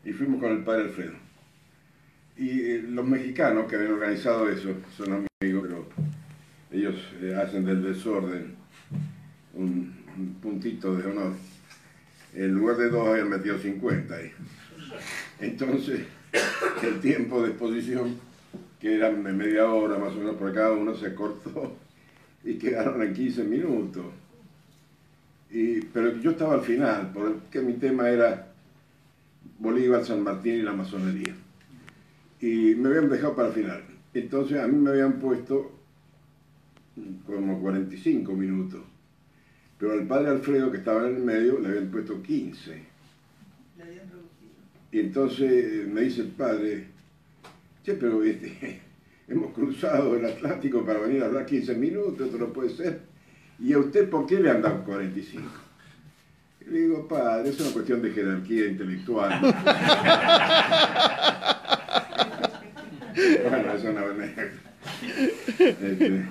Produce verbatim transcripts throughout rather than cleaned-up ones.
y fuimos con el padre Alfredo. Y eh, los mexicanos que habían organizado eso, son amigos, pero ellos eh, hacen del desorden un, un puntito de honor. En lugar de dos habían metido cincuenta ahí. Entonces, el tiempo de exposición, que era media hora más o menos por cada uno, se cortó y quedaron en quince minutos. Y, pero yo estaba al final, porque mi tema era Bolívar, San Martín y la masonería. Y me habían dejado para el final. Entonces a mí me habían puesto como cuarenta y cinco minutos. Pero al padre Alfredo, que estaba en el medio, le habían puesto quince. Y entonces me dice el padre, che, pero este, hemos cruzado el Atlántico para venir a hablar quince minutos, esto no puede ser. ¿Y a usted por qué le han dado cuarenta y cinco? Y le digo, padre, es una cuestión de jerarquía intelectual. Bueno, es una buena. Este,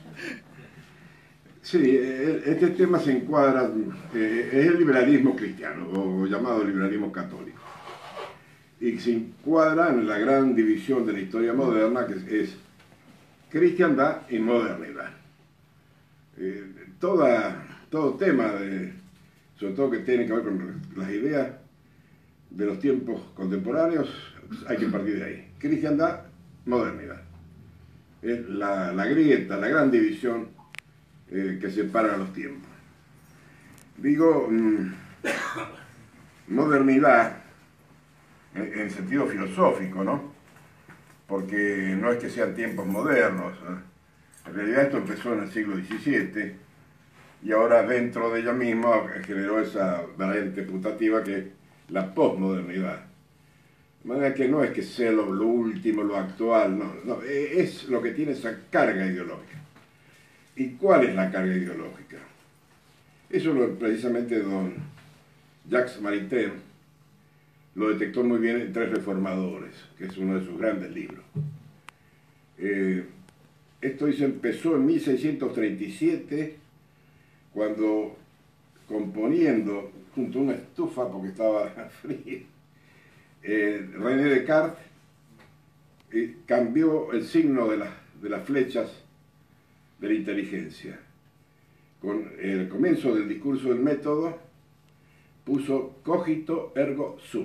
sí, este tema se encuadra, eh, es el liberalismo cristiano, o llamado liberalismo católico. Y se encuadra en la gran división de la historia moderna, que es cristiandad y modernidad. Eh, toda, todo tema, de, sobre todo que tiene que ver con las ideas de los tiempos contemporáneos, hay que partir de ahí. Cristiandad, modernidad. Es la, la grieta, la gran división eh, que separa los tiempos. Digo, mmm, modernidad en, en sentido filosófico, ¿no? Porque no es que sean tiempos modernos, ¿eh? En realidad esto empezó en el siglo diecisiete y ahora dentro de ella misma generó esa variante putativa que es la posmodernidad. De manera que no es que sea lo, lo último, lo actual, no, no, es lo que tiene esa carga ideológica. ¿Y cuál es la carga ideológica? Eso lo, precisamente don Jacques Maritain lo detectó muy bien en Tres Reformadores, que es uno de sus grandes libros. Eh, Esto dice, empezó en mil seiscientos treinta y siete, cuando componiendo junto a una estufa, porque estaba frío, eh, René Descartes eh, cambió el signo de, la, de las flechas de la inteligencia. Con el comienzo del discurso del método, puso cogito ergo sum.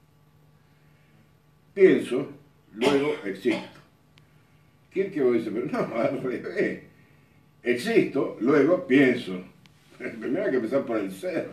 Pienso, luego existo. Kierkegaard dice, pero no, al revés. Existo, luego pienso. Primero hay que empezar por el ser.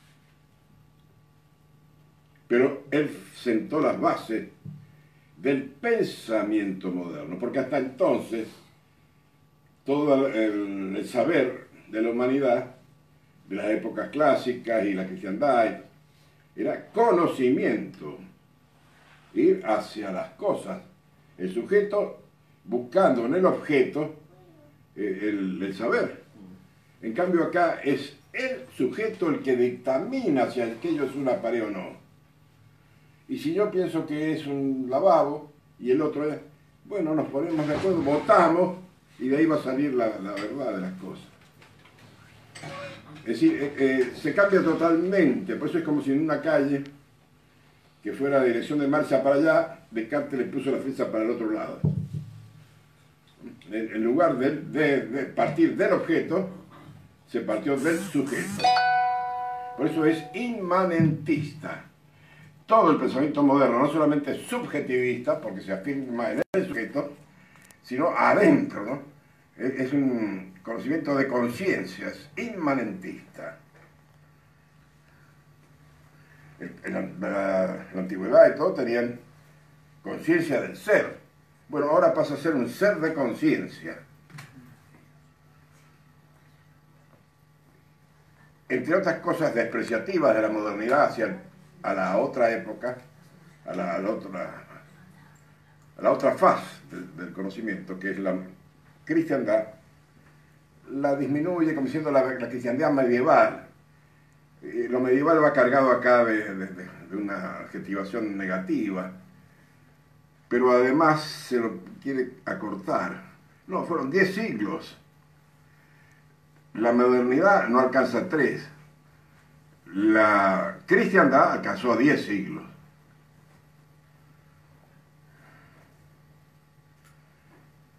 Pero él sentó las bases del pensamiento moderno, porque hasta entonces todo el, el saber de la humanidad, de las épocas clásicas y la cristiandad, era conocimiento, ir hacia las cosas. El sujeto buscando en el objeto eh, el, el saber. En cambio acá es el sujeto el que dictamina si aquello es una pared o no. Y si yo pienso que es un lavabo y el otro es, bueno, nos ponemos de acuerdo, votamos y de ahí va a salir la, la verdad de las cosas. Es decir, eh, eh, se cambia totalmente, por eso es como si en una calle que fuera la dirección de marcha para allá, Descartes le puso la flecha para el otro lado. En, en lugar de, de, de partir del objeto, se partió del sujeto. Por eso es inmanentista. Todo el pensamiento moderno no solamente es subjetivista, porque se afirma en el sujeto, sino adentro, ¿no? Es, es un conocimiento de conciencia, es inmanentista. En la, la, la antigüedad y todo tenían conciencia del ser. Bueno, ahora pasa a ser un ser de conciencia. Entre otras cosas despreciativas de la modernidad hacia a la otra época, a la, a la, otra, a la otra faz del, del conocimiento, que es la cristiandad, la disminuye como diciendo la, la cristiandad medieval. Y lo medieval va cargado acá de, de, de una adjetivación negativa, pero además se lo quiere acortar. No, fueron diez siglos. La modernidad no alcanza a tres. La cristiandad alcanzó a diez siglos.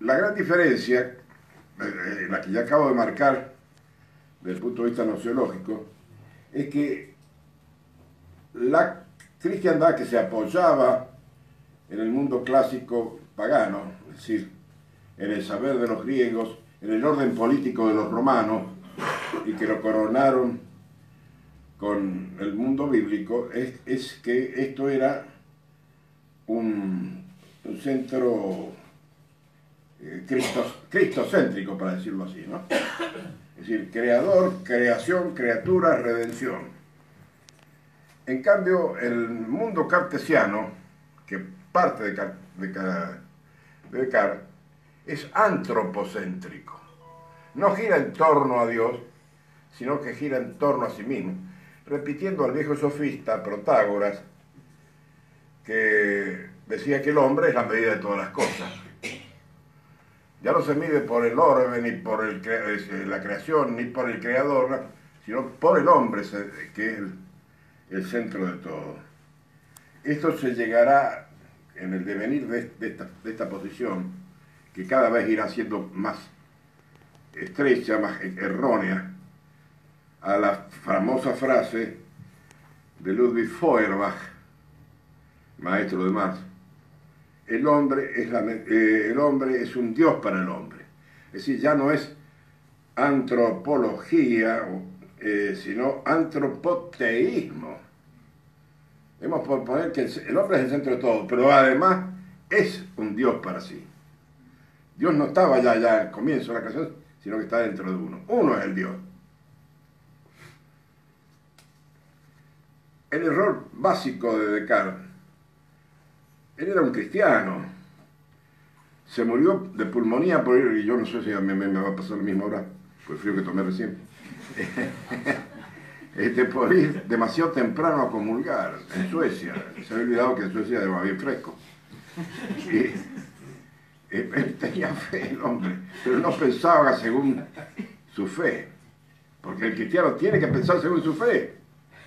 la gran diferencia, eh, la que ya acabo de marcar desde el punto de vista nociológico, es que la cristiandad, que se apoyaba en el mundo clásico pagano, es decir, en el saber de los griegos, en el orden político de los romanos, y que lo coronaron con el mundo bíblico, es, es que esto era un, un centro eh, cristos, cristocéntrico, para decirlo así, ¿no? Es decir, creador, creación, criatura, redención. En cambio, el mundo cartesiano, que parte de, Car de, Car de Descartes, es antropocéntrico. No gira en torno a Dios, sino que gira en torno a sí mismo, repitiendo al viejo sofista Protágoras, que decía que el hombre es la medida de todas las cosas. Ya no se mide por el orbe, ni por el cre la creación, ni por el creador, sino por el hombre, que es el, el centro de todo. Esto se llegará en el devenir de, de, esta, de esta posición, que cada vez irá siendo más estrecha, más errónea, a la famosa frase de Ludwig Feuerbach, maestro de Marx: el hombre es, la, eh, el hombre es un Dios para el hombre. Es decir, ya no es antropología, eh, sino antropoteísmo. Hemos por poner que el, el hombre es el centro de todo, pero además es un Dios para sí. Dios no estaba ya, ya al comienzo de la creación, sino que está dentro de uno. Uno es el Dios. El error básico de Descartes: él era un cristiano, se murió de pulmonía por ir, y yo no sé si a mí me va a pasar lo mismo ahora, por el frío que tomé recién, este, por ir demasiado temprano a comulgar en Suecia. Se había olvidado que en Suecia era bien fresco. Y, él tenía fe, el hombre, pero no pensaba según su fe, porque el cristiano tiene que pensar según su fe.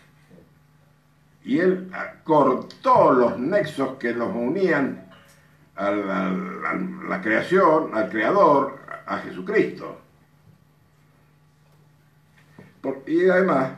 Y él cortó los nexos que los unían a la, a la creación, al Creador, a Jesucristo. Por, y además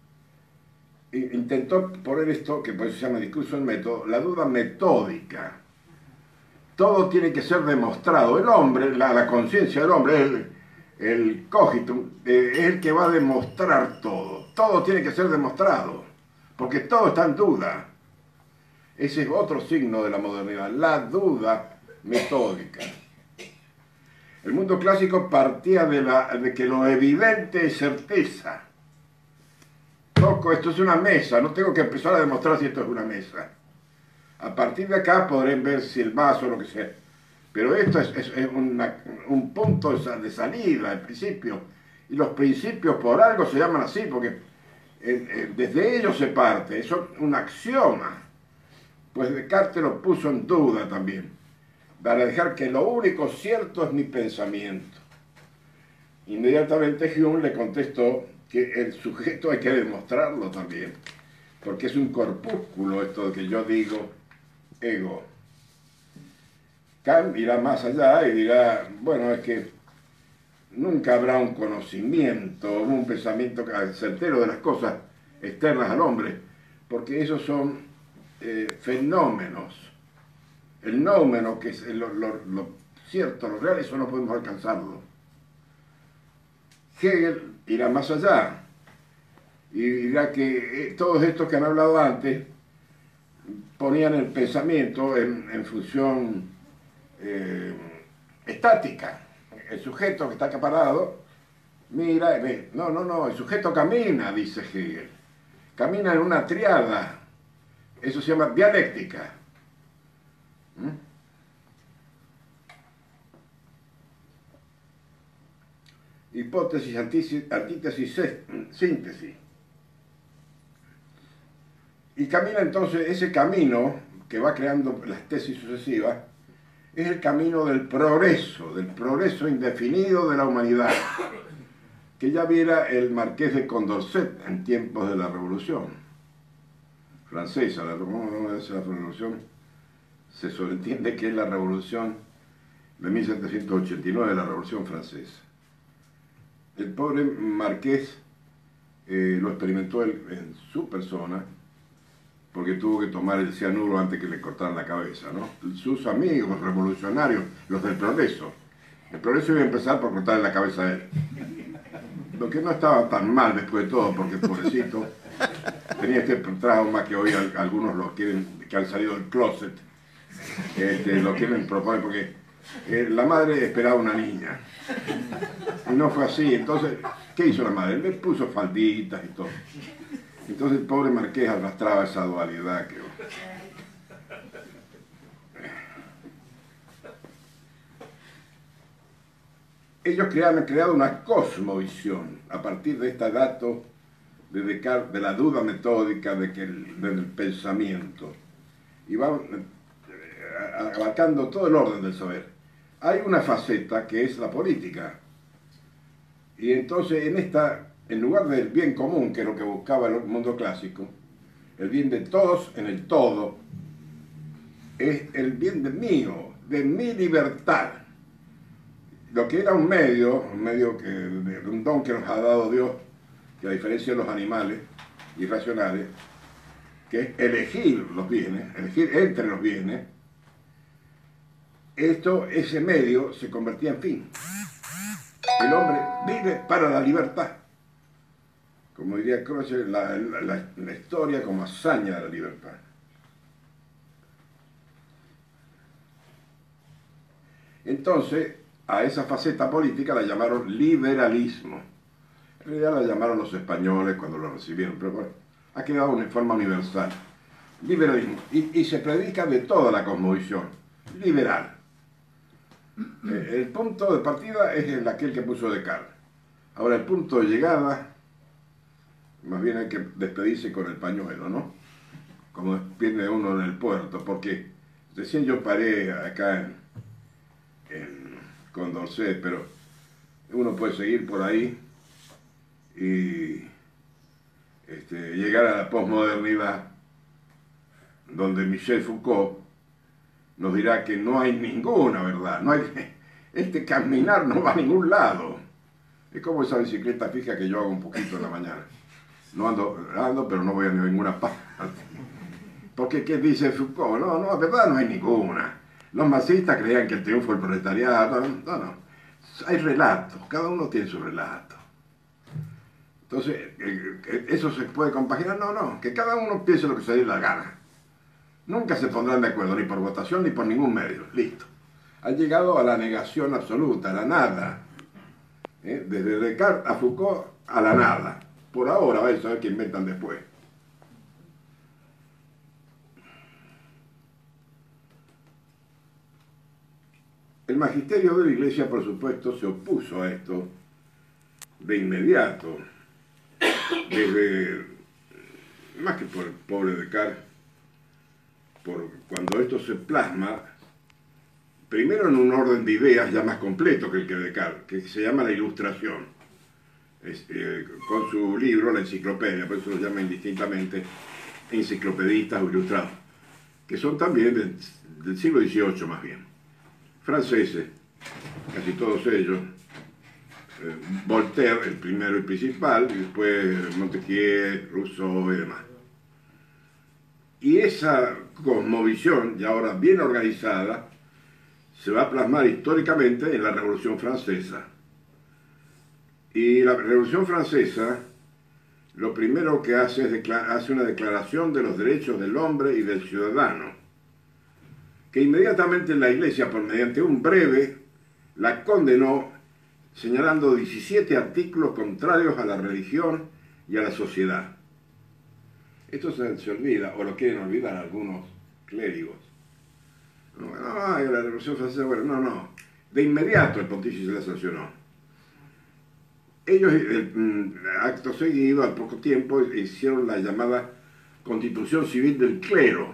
intentó poner esto, que por eso se llama discurso del método, la duda metódica. Todo tiene que ser demostrado. El hombre, la, la conciencia del hombre, el, el cogito, eh, es el que va a demostrar todo. Todo tiene que ser demostrado, porque todo está en duda. Ese es otro signo de la modernidad, la duda metódica. El mundo clásico partía de, la, de que lo evidente es certeza. Toco, esto es una mesa, no tengo que empezar a demostrar si esto es una mesa. A partir de acá podrán ver si el vaso o lo que sea. Pero esto es, es, es una, un punto de salida, el principio. Y los principios por algo se llaman así, porque eh, eh, desde ellos se parte. Eso es un axioma. Pues Descartes lo puso en duda también, para dejar que lo único cierto es mi pensamiento. Inmediatamente Hume le contestó que el sujeto hay que demostrarlo también, porque es un corpúsculo esto de que yo digo ego. Kant irá más allá y dirá, bueno, es que nunca habrá un conocimiento, un pensamiento certero de las cosas externas al hombre, porque esos son eh, fenómenos. El nómeno, que es lo, lo, lo cierto, lo real, eso no podemos alcanzarlo. Hegel irá más allá y dirá que eh, todos estos que han hablado antes ponían el pensamiento en, en función eh, estática. El sujeto que está acá parado mira y ve. No, no, no, el sujeto camina, dice Hegel. Camina en una triada. Eso se llama dialéctica. ¿Mm? Hipótesis, antítesis, síntesis. Y camina entonces, ese camino que va creando las tesis sucesivas, es el camino del progreso, del progreso indefinido de la humanidad, que ya viera el marqués de Condorcet en tiempos de la Revolución Francesa. La, ¿cómo no es la Revolución? Se sobreentiende que es la revolución de mil setecientos ochenta y nueve, de la Revolución Francesa. El pobre marqués eh, lo experimentó él en su persona, porque tuvo que tomar el cianuro antes que le cortaran la cabeza, ¿no? Sus amigos revolucionarios, los del progreso, el progreso iba a empezar por cortarle la cabeza a él. Lo que no estaba tan mal después de todo, porque pobrecito tenía este trauma que hoy algunos lo quieren, que han salido del closet, este, lo quieren proponer, porque eh, la madre esperaba una niña. Y no fue así. Entonces, ¿qué hizo la madre? Le puso falditas y todo. Entonces el pobre marqués arrastraba esa dualidad que... Ellos crearon, han creado una cosmovisión a partir de este dato de Descartes, de la duda metódica de que el, del pensamiento, y van abarcando todo el orden del saber. Hay una faceta que es la política, y entonces en esta, en lugar del bien común, que es lo que buscaba el mundo clásico, el bien de todos en el todo, es el bien de mío, de mi libertad. Lo que era un medio, un medio que, de un don que nos ha dado Dios, que a diferencia de los animales irracionales, que es elegir los bienes, elegir entre los bienes, esto, ese medio se convertía en fin. El hombre vive para la libertad. Como diría Croce, la, la, la, la historia como hazaña de la libertad. Entonces, a esa faceta política la llamaron liberalismo. En realidad la llamaron los españoles cuando lo recibieron, pero bueno, ha quedado en forma universal. Liberalismo. Y, y se predica de toda la cosmovisión. Liberal. El punto de partida es el, aquel que puso Descartes. Ahora el punto de llegada, más bien hay que despedirse con el pañuelo, ¿no? Como despide uno en el puerto, porque recién yo paré acá en, en Condorcet, pero uno puede seguir por ahí y este, llegar a la posmodernidad, donde Michel Foucault nos dirá que no hay ninguna verdad, no hay, este caminar no va a ningún lado. Es como esa bicicleta fija que yo hago un poquito en la mañana. No ando, ando pero no voy a ninguna parte. Porque, ¿qué dice Foucault? No, no, verdad no hay ninguna. Los marxistas creían que el triunfo del proletariado, no, no. Hay relatos, cada uno tiene su relato. Entonces, ¿eso se puede compaginar? No, no, que cada uno piense lo que se le dé la gana. Nunca se pondrán de acuerdo, ni por votación, ni por ningún medio. Listo. Han llegado a la negación absoluta, a la nada. ¿Eh? Desde Descartes a Foucault, a la nada. Por ahora, vais a saber qué inventan después. El magisterio de la Iglesia, por supuesto, se opuso a esto de inmediato. Desde, más que por el pobre Descartes, por cuando esto se plasma, primero en un orden de ideas ya más completo que el que Descartes, que se llama la Ilustración, es, eh, con su libro, la enciclopedia, por eso lo llama indistintamente enciclopedistas o ilustrados, que son también del, del siglo dieciocho más bien, franceses, casi todos ellos, eh, Voltaire, el primero y principal, y después Montesquieu, Rousseau y demás. Y esa cosmovisión, ya ahora bien organizada, se va a plasmar históricamente en la Revolución Francesa. Y la Revolución Francesa, lo primero que hace es hace una declaración de los derechos del hombre y del ciudadano, que inmediatamente la Iglesia, por mediante un breve, la condenó, señalando diecisiete artículos contrarios a la religión y a la sociedad. Esto se, se olvida, o lo quieren olvidar algunos clérigos. No, no, la Revolución Francesa, bueno, no, no. De inmediato el pontífice la sancionó. Ellos, el, acto seguido, al poco tiempo, hicieron la llamada Constitución Civil del Clero,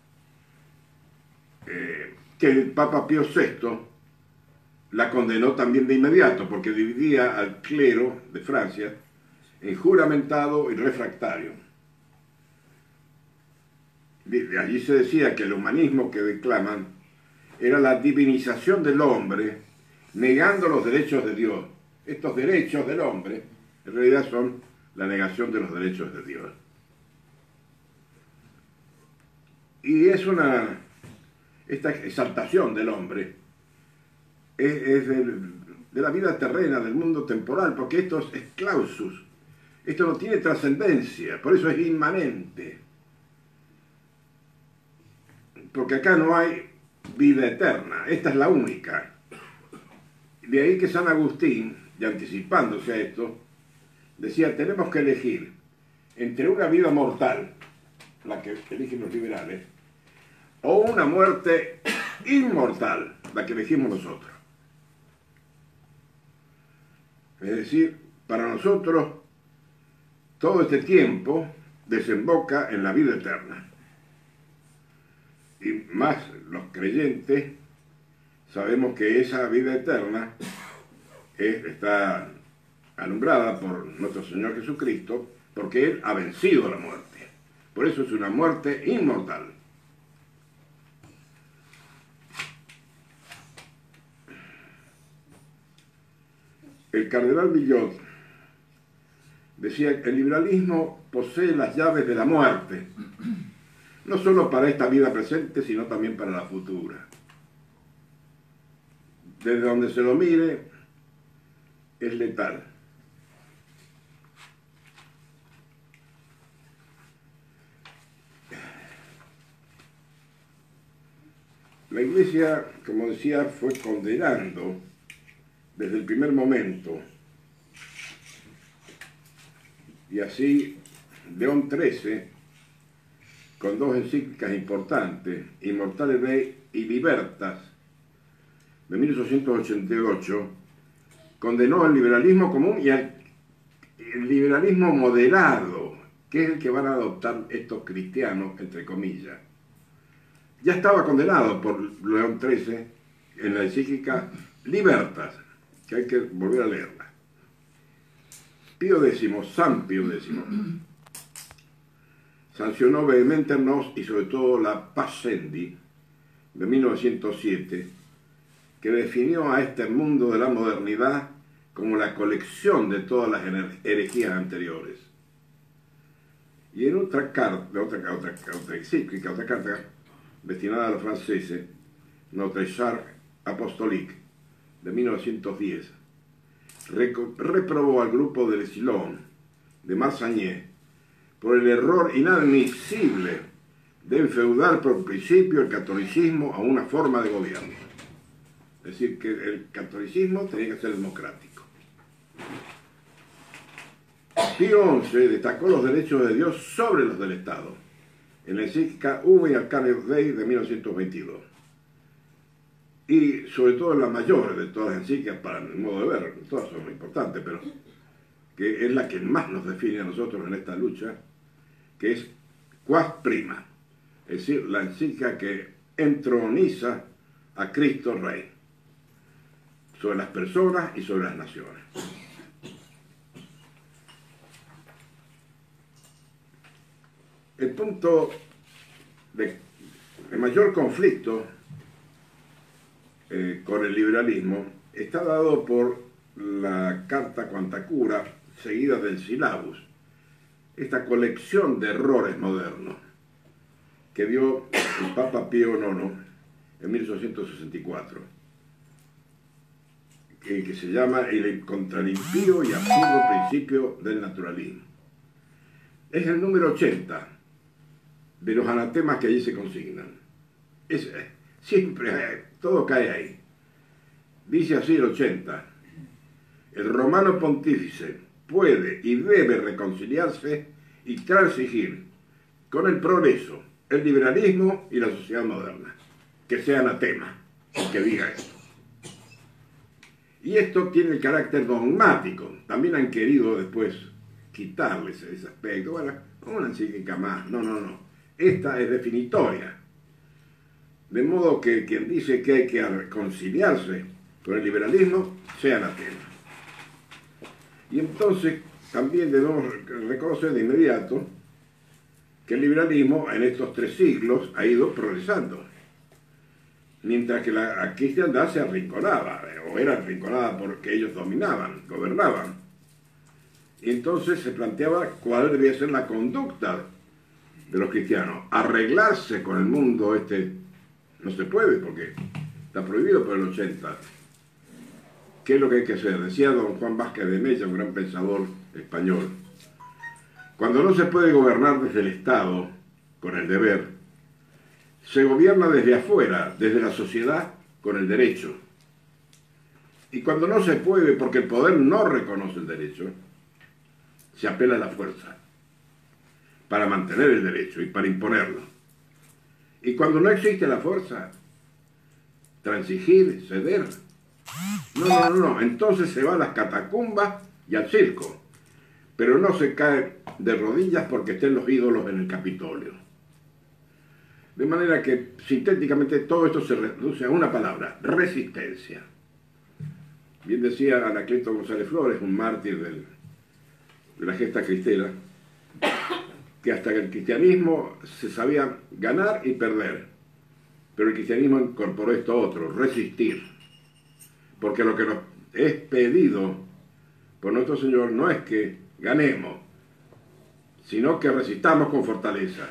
eh, que el Papa Pío sexto la condenó también de inmediato, porque dividía al clero de Francia en juramentado y refractario. Allí se decía que el humanismo que declaman era la divinización del hombre, negando los derechos de Dios. Estos derechos del hombre, en realidad, son la negación de los derechos de Dios. Y es una, esta exaltación del hombre, es, es del, de la vida terrena, del mundo temporal, porque esto es, es clausus, esto no tiene trascendencia, por eso es inmanente. Porque acá no hay vida eterna, esta es la única. De ahí que San Agustín, y anticipándose a esto, decía, tenemos que elegir entre una vida mortal, la que eligen los liberales, o una muerte inmortal, la que elegimos nosotros. Es decir, para nosotros, todo este tiempo desemboca en la vida eterna. Y más los creyentes sabemos que esa vida eterna es, está alumbrada por nuestro Señor Jesucristo, porque Él ha vencido la muerte. Por eso es una muerte inmortal. El cardenal Villot decía que el liberalismo posee las llaves de la muerte, no solo para esta vida presente, sino también para la futura. Desde donde se lo mire, es letal. La Iglesia, como decía, fue condenando desde el primer momento. Y así, León trece, con dos encíclicas importantes, Immortale Dei y Libertas, de mil ochocientos ochenta y ocho, condenó al liberalismo común y al el liberalismo moderado, que es el que van a adoptar estos cristianos, entre comillas. Ya estaba condenado por León trece en la encíclica Libertas, que hay que volver a leerla. Pío X, San Pío X, sancionó Vehementernos y sobre todo la Pascendi de mil novecientos siete, que definió a este mundo de la modernidad como la colección de todas las herejías anteriores. Y en otra carta, otra, otra, otra encíclica, otra carta destinada a los franceses, Notre Charte Apostolique, de mil novecientos diez, reprobó al grupo de Silon, de Marsagné, por el error inadmisible de enfeudar por principio el catolicismo a una forma de gobierno. Es decir, que el catolicismo tenía que ser democrático. Pío once destacó los derechos de Dios sobre los del Estado, en la encíclica Ubi Arcaneo Dei de mil novecientos veintidós. Y sobre todo en la mayor de todas las encíclicas, para mi modo de ver, todas son muy importantes, pero que es la que más nos define a nosotros en esta lucha, que es Quas Prima, es decir, la encíclica que entroniza a Cristo Rey sobre las personas y sobre las naciones. El punto de, de mayor conflicto eh, con el liberalismo está dado por la Carta Quanta Cura, seguida del Syllabus, esta colección de errores modernos que dio el Papa Pío nono en mil ochocientos sesenta y cuatro, que, que se llama el contra el impío y absurdo principio del naturalismo. Es el número ochenta de los anatemas que allí se consignan. Es, siempre, todo cae ahí. Dice así el ochenta: el romano pontífice puede y debe reconciliarse y transigir con el progreso, el liberalismo y la sociedad moderna. Que sea anatema el que diga esto. Y esto tiene el carácter dogmático. También han querido después quitarles ese aspecto. Bueno, una encíclica más. No, no, no. Esta es definitoria. De modo que quien dice que hay que reconciliarse con el liberalismo sea anatema. Y entonces también debemos reconocer de inmediato que el liberalismo en estos tres siglos ha ido progresando. mientras que la cristiandad se arrinconaba, o era arrinconada porque ellos dominaban, gobernaban. Y entonces se planteaba cuál debía ser la conducta de los cristianos. Arreglarse con el mundo este no se puede porque está prohibido por el ochenta. ¿Qué es lo que hay que hacer? Decía don Juan Vázquez de Mella, un gran pensador español. Cuando no se puede gobernar desde el Estado, con el deber, se gobierna desde afuera, desde la sociedad, con el derecho. Y cuando no se puede, porque el poder no reconoce el derecho, se apela a la fuerza para mantener el derecho y para imponerlo. Y cuando no existe la fuerza, transigir, ceder. No, no, no, no. Entonces se va a las catacumbas y al circo. Pero no se cae de rodillas porque estén los ídolos en el Capitolio. De manera que sintéticamente todo esto se reduce a una palabra: resistencia. Bien decía Anacleto González Flores, un mártir del, de la gesta cristera, que hasta que el cristianismo se sabía ganar y perder, pero el cristianismo incorporó esto otro: resistir. Porque lo que nos es pedido por nuestro Señor no es que ganemos, sino que resistamos con fortaleza.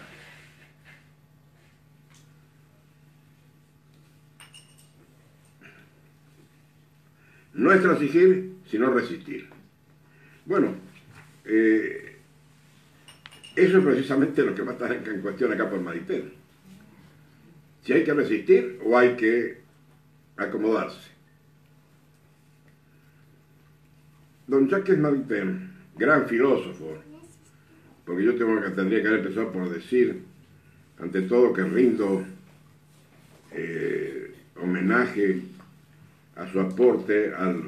No es transigir, sino resistir. Bueno, eh, eso es precisamente lo que va a estar en cuestión acá por Maritain. Si hay que resistir o hay que acomodarse. Don Jacques Maritain, gran filósofo, porque yo tengo que, tendría que haber empezado por decir, ante todo, que rindo eh, homenaje a su aporte al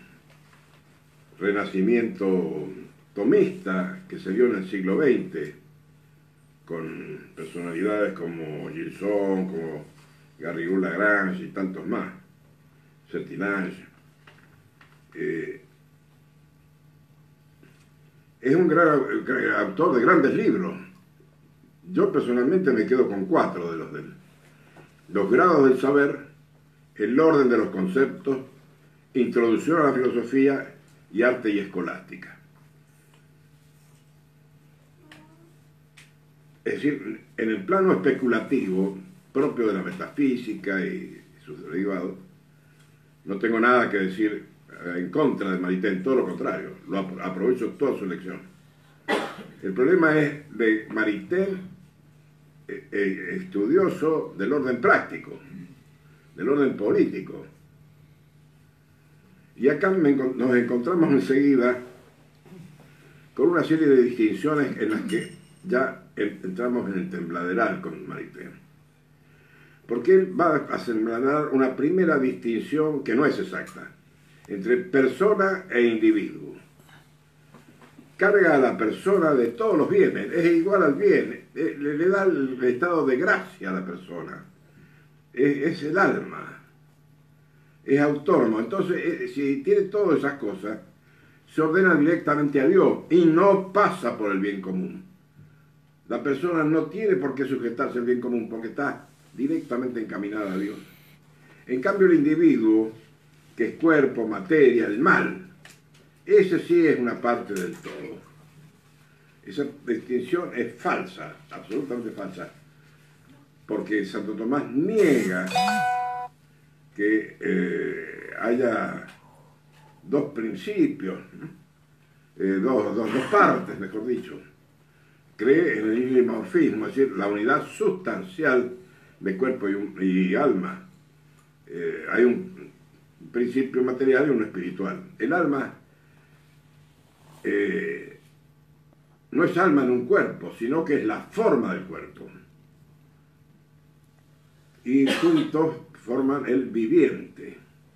renacimiento tomista que se dio en el siglo veinte, con personalidades como Gilson, como Garrigou Lagrange y tantos más, Sertillange. Eh, es un gran, gran autor de grandes libros. Yo personalmente me quedo con cuatro de los de él: Los grados del saber, El orden de los conceptos, Introducción a la filosofía y Arte y escolástica. Es decir, en el plano especulativo, propio de la metafísica y sus derivados, no tengo nada que decir en contra de Maritain, todo lo contrario, lo aprovecho toda su lección. El problema es de Maritain, eh, eh, estudioso del orden práctico, del orden político. Y acá me, nos encontramos enseguida con una serie de distinciones en las que ya entramos en el tembladeral con Maritain. Porque él va a sembrar una primera distinción que no es exacta, entre persona e individuo. Carga a la persona de todos los bienes, es igual al bien, le, le da el estado de gracia a la persona, es, es el alma, es autónomo. Entonces, eh, si tiene todas esas cosas, se ordena directamente a Dios y no pasa por el bien común. La persona no tiene por qué sujetarse al bien común porque está directamente encaminada a Dios. En cambio, el individuo, que es cuerpo, materia, el mal, ese sí es una parte del todo. Esa distinción es falsa, absolutamente falsa, porque Santo Tomás niega que eh, haya dos principios, eh, dos, dos, dos partes, mejor dicho. Cree en el ilimorfismo, es decir, la unidad sustancial de cuerpo y, y alma. Eh, hay un principio material y uno espiritual. El alma eh, no es alma en un cuerpo, sino que es la forma del cuerpo. Y juntos forman el viviente.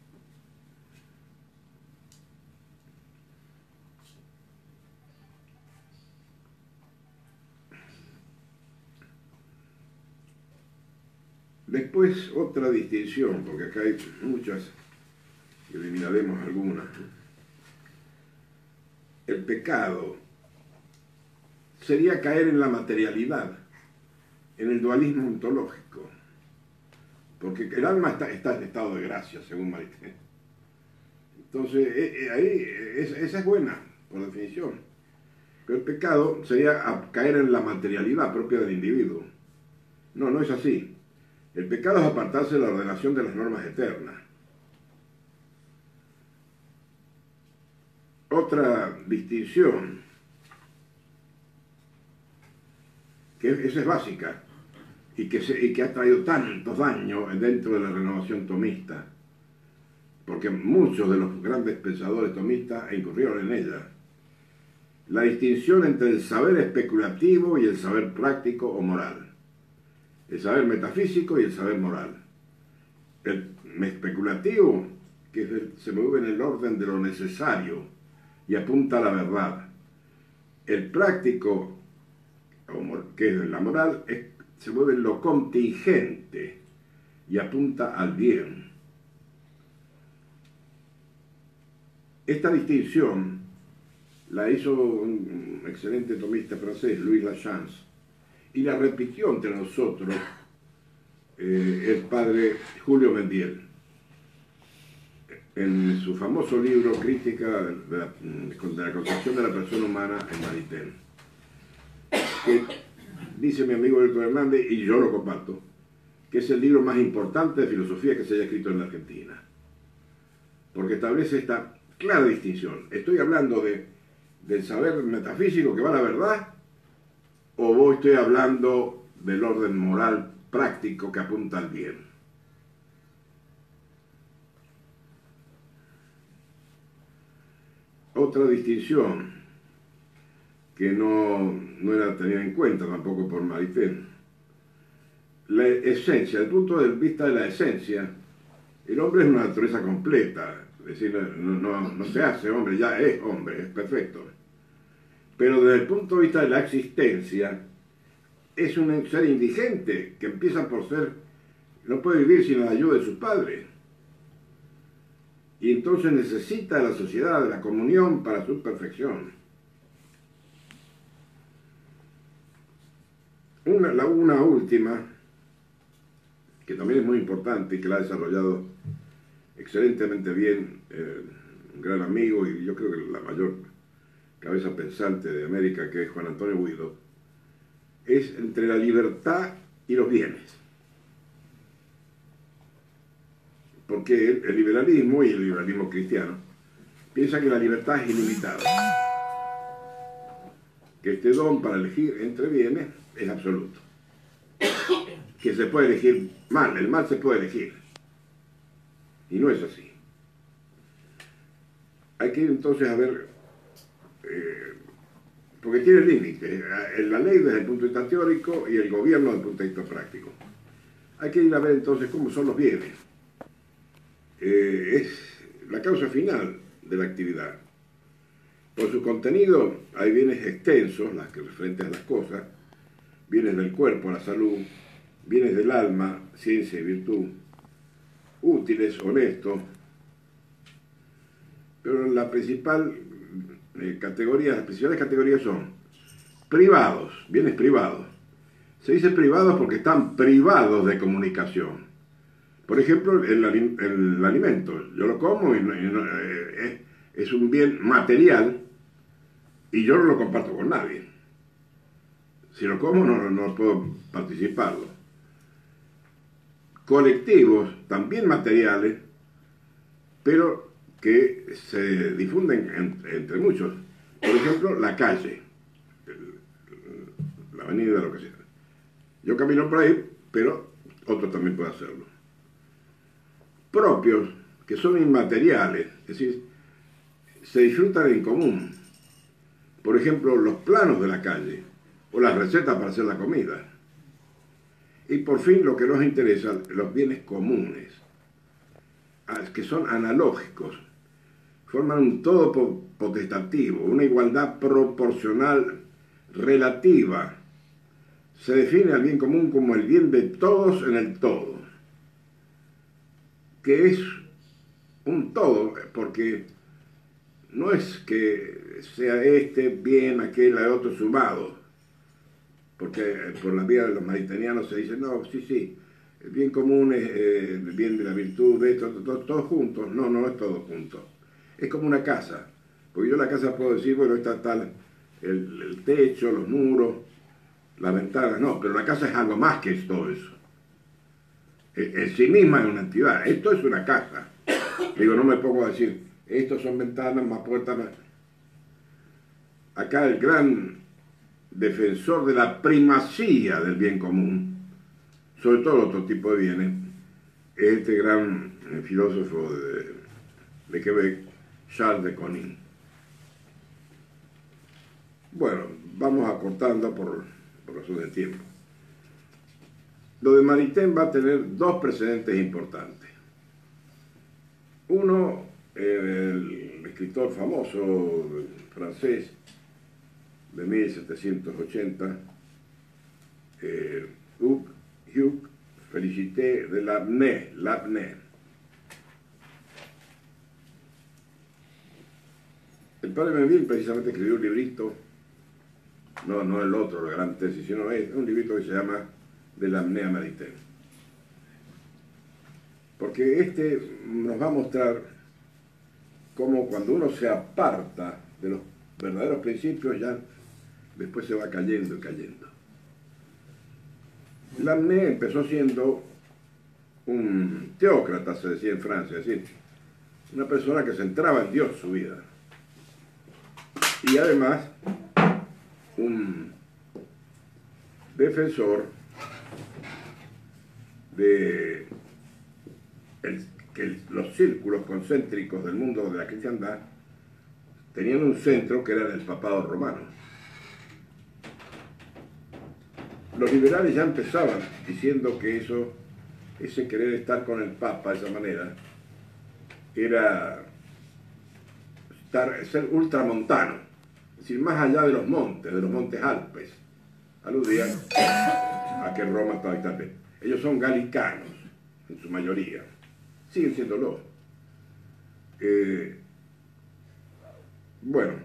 Después otra distinción, porque acá hay muchas, eliminaremos algunas. El pecado sería caer en la materialidad, en el dualismo ontológico. porque el alma está, está en estado de gracia, según Maritain. Entonces, eh, eh, ahí, es, esa es buena, por definición. Pero el pecado sería a caer en la materialidad propia del individuo. No, no es así. El pecado es apartarse de la ordenación de las normas eternas. Otra distinción, que esa es básica, y que, se, y que ha traído tantos daños dentro de la renovación tomista, porque muchos de los grandes pensadores tomistas incurrieron en ella. La distinción entre el saber especulativo y el saber práctico o moral. El saber metafísico y el saber moral. El especulativo, que es el, se mueve en el orden de lo necesario y apunta a la verdad. El práctico, que es la moral, es, se mueve en lo contingente y apunta al bien. Esta distinción la hizo un excelente tomista francés, Louis Lachance, y la repitió entre nosotros eh, el padre Julio Mendiel en su famoso libro Crítica de la, de la concepción de la persona humana en Maritain, que dice mi amigo Héctor Hernández, y yo lo comparto, que es el libro más importante de filosofía que se haya escrito en la Argentina, porque establece esta clara distinción. Estoy hablando de, del saber metafísico que va a la verdad, o vos estoy hablando del orden moral práctico que apunta al bien. Otra distinción que no, no era tenida en cuenta tampoco por Maritain, la esencia. Desde el punto de vista de la esencia, el hombre es una naturaleza completa, es decir, no, no, no se hace hombre, ya es hombre, es perfecto. Pero desde el punto de vista de la existencia, es un ser indigente que empieza por ser, no puede vivir sin la ayuda de sus padres. Y entonces necesita de la sociedad, de la comunión para su perfección. Una, la, una última, que también es muy importante y que la ha desarrollado excelentemente bien eh, un gran amigo y yo creo que la mayor cabeza pensante de América, que es Juan Antonio Guido, es entre la libertad y los bienes. Porque el, el liberalismo y el liberalismo cristiano piensa que la libertad es ilimitada, que este don para elegir entre bienes es absoluto, que se puede elegir mal, el mal se puede elegir, y no es así. Hay que ir entonces a ver, eh, porque tiene límites, la ley desde el punto de vista teórico y el gobierno desde el punto de vista práctico. Hay que ir a ver entonces cómo son los bienes. Eh, es la causa final de la actividad. Por su contenido hay bienes extensos, las que referentes a las cosas, bienes del cuerpo, la salud, bienes del alma, ciencia y virtud, útiles, honestos, pero la principal eh, categoría, las principales categorías son privados, bienes privados. Se dice privados porque están privados de comunicación. Por ejemplo, el, el alimento, yo lo como y, no, y no, eh, es un bien material y yo no lo comparto con nadie. Si lo como no, no puedo participarlo. Colectivos, también materiales, pero que se difunden entre, entre muchos. Por ejemplo, la calle, el, la avenida, lo que sea. Yo camino por ahí, pero otro también puede hacerlo. Propios, que son inmateriales, es decir, se disfrutan en común. Por ejemplo, los planos de la calle o las recetas para hacer la comida. Y por fin lo que nos interesa, los bienes comunes, que son analógicos, forman un todo potestativo, una igualdad proporcional relativa. Se define al bien común como el bien de todos en el todo, que es un todo, porque no es que sea este bien, aquel, el otro sumado, porque por la vía de los maritainianos se dice, no, sí, sí, el bien común es eh, el bien de la virtud, de todo, todo, todos juntos. No, no es todo junto. Es como una casa. Porque yo la casa puedo decir, bueno, está tal, el, el techo, los muros, las ventanas, no, pero la casa es algo más que todo eso. En, en sí misma es una entidad. Esto es una casa. Digo, no me pongo a decir, estos son ventanas, más puertas, más... Acá el gran defensor de la primacía del bien común, sobre todo otro tipo de bienes, es este gran filósofo de, de Quebec, Charles de Conin. Bueno, vamos acortando por, por razón de tiempo. Lo de Maritain va a tener dos precedentes importantes. Uno, el escritor famoso francés de mil setecientos ochenta, eh, Hugh, Hugh Félicité de Lavernhe, Lavernhe. El padre Melville precisamente escribió un librito, no, no el otro, la gran tesis, sino es un librito que se llama De Lavernhe a Maritain. Porque este nos va a mostrar cómo cuando uno se aparta de los verdaderos principios, ya después se va cayendo y cayendo. Lavernhe empezó siendo un teócrata, se decía en Francia, es decir, una persona que centraba en Dios su vida. Y además, un defensor de el, que los círculos concéntricos del mundo de la cristiandad tenían un centro que era el papado romano. Los liberales ya empezaban diciendo que eso, ese querer estar con el Papa de esa manera, era estar, ser ultramontano, es decir, más allá de los montes, de los montes Alpes. Aludían a que Roma estaba también. Ellos son galicanos, en su mayoría. Siguen siéndolo. Eh, bueno,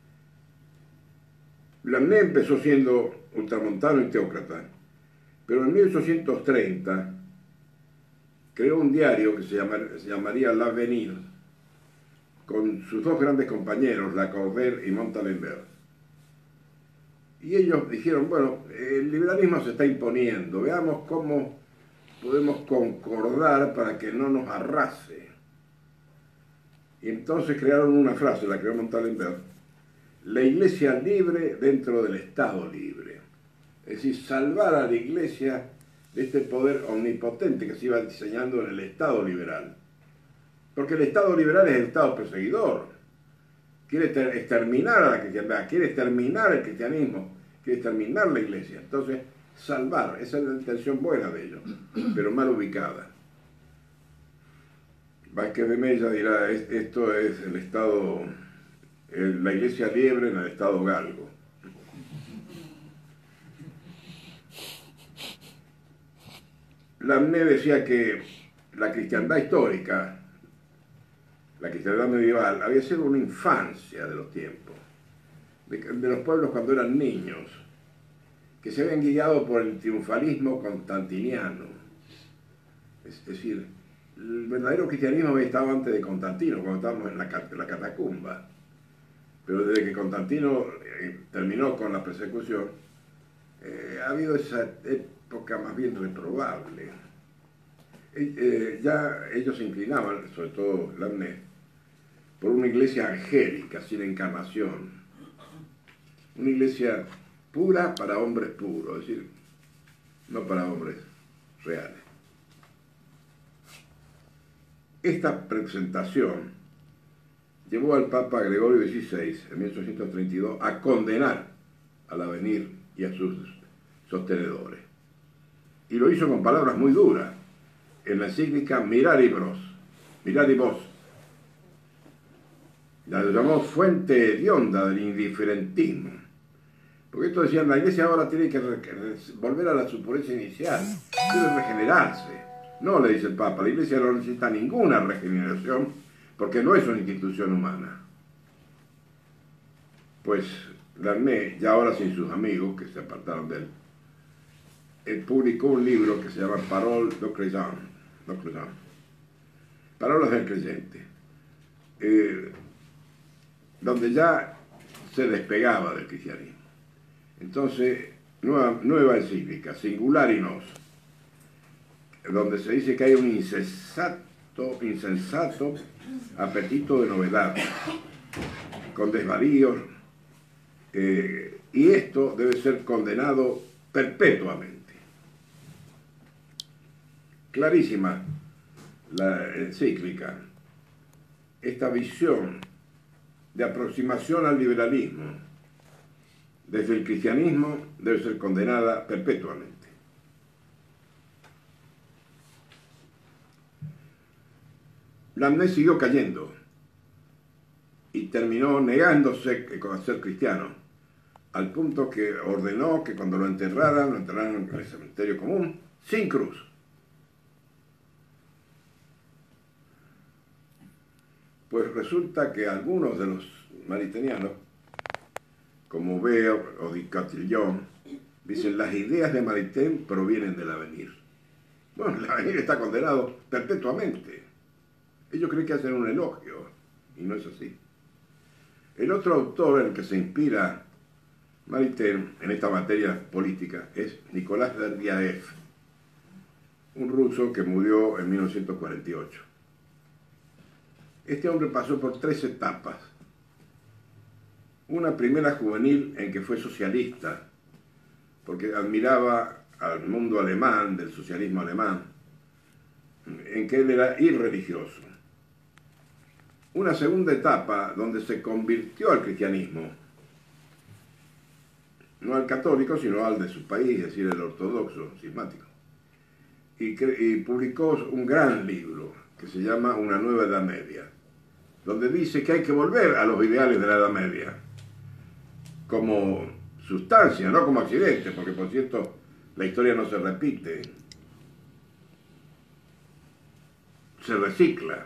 Lavernhe empezó siendo ultramontano y teócrata, pero en mil ochocientos treinta creó un diario que se, llama, se llamaría L'Avenir, con sus dos grandes compañeros, Lacordaire y Montalembert. Y ellos dijeron, bueno, el liberalismo se está imponiendo, veamos cómo podemos concordar para que no nos arrase. Y entonces crearon una frase, la creó Montalembert: la iglesia libre dentro del Estado libre. Es decir, salvar a la iglesia de este poder omnipotente que se iba diseñando en el Estado liberal. Porque el Estado liberal es el Estado perseguidor. Quiere exterminar a la cristiandad, quiere exterminar el cristianismo, quiere exterminar la iglesia. Entonces, salvar, esa es la intención buena de ellos, pero mal ubicada. Vázquez de Mella dirá, esto es el Estado, la iglesia libre en el Estado galgo. Lavernhe decía que la cristiandad histórica, la cristiandad medieval, había sido una infancia de los tiempos, de, de los pueblos cuando eran niños, que se habían guiado por el triunfalismo constantiniano. Es decir, el verdadero cristianismo había estado antes de Constantino, cuando estábamos en la, en la catacumba. Pero desde que Constantino eh, terminó con la persecución, eh, ha habido esa época más bien reprobable. Eh, eh, ya ellos se inclinaban, sobre todo Lavernhe, por una iglesia angélica, sin encarnación. Una iglesia pura para hombres puros, es decir, no para hombres reales. Esta presentación llevó al Papa Gregorio dieciséis, en mil ochocientos treinta y dos, a condenar al Avenir y a sus sostenedores. Y lo hizo con palabras muy duras, en la encíclica Miraribus, Miraribus. La llamó fuente hedionda del indiferentismo. Porque esto decían, la iglesia ahora tiene que volver a la su pureza inicial, debe regenerarse. No, le dice el Papa, la iglesia no necesita ninguna regeneración porque no es una institución humana. Pues Lavernhe, ya ahora sin sus amigos que se apartaron de él, él publicó un libro que se llama Paroles du Croyant, Palabras del Creyente, eh, donde ya se despegaba del cristianismo. Entonces, nueva, nueva encíclica, Singular in Nos, donde se dice que hay un insensato, insensato apetito de novedad, con desvaríos, eh, y esto debe ser condenado perpetuamente. Clarísima la encíclica, esta visión de aproximación al liberalismo desde el cristianismo debe ser condenada perpetuamente. Lamennais siguió cayendo y terminó negándose a ser cristiano, al punto que ordenó que cuando lo enterraran, lo enterraran en el cementerio común, sin cruz. Pues resulta que algunos de los maritenianos, como Veo o Di Catillon, dicen las ideas de Maritain provienen del Avenir. Bueno, el Avenir está condenado perpetuamente. Ellos creen que hacen un elogio, y no es así. El otro autor en el que se inspira Maritain en esta materia política es Nicolás Berdyaev, un ruso que murió en mil novecientos cuarenta y ocho. Este hombre pasó por tres etapas. Una primera juvenil en que fue socialista, porque admiraba al mundo alemán, del socialismo alemán, en que él era irreligioso. Una segunda etapa donde se convirtió al cristianismo, no al católico, sino al de su país, es decir, el ortodoxo, cismático. Y, que, y publicó un gran libro que se llama Una nueva Edad Media, donde dice que hay que volver a los ideales de la Edad Media, como sustancia, no como accidente, porque por cierto, la historia no se repite, se recicla.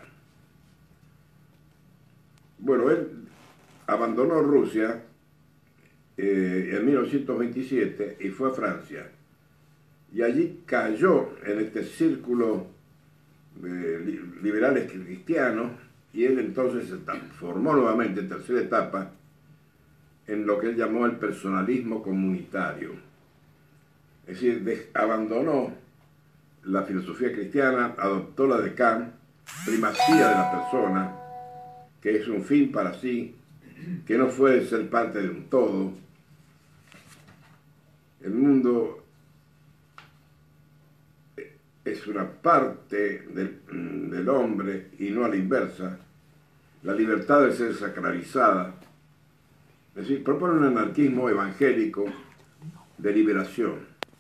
Bueno, él abandonó Rusia eh, en mil novecientos veintisiete y fue a Francia. Y allí cayó en este círculo de liberales cristianos, y él entonces se transformó nuevamente en tercera etapa en lo que él llamó el personalismo comunitario. Es decir, de, abandonó la filosofía cristiana, adoptó la de Kant, primacía de la persona, que es un fin para sí, que no puede ser parte de un todo. El mundo es una parte del, del hombre y no a la inversa. La libertad debe ser sacralizada. Es decir, propone un anarquismo evangélico de liberación.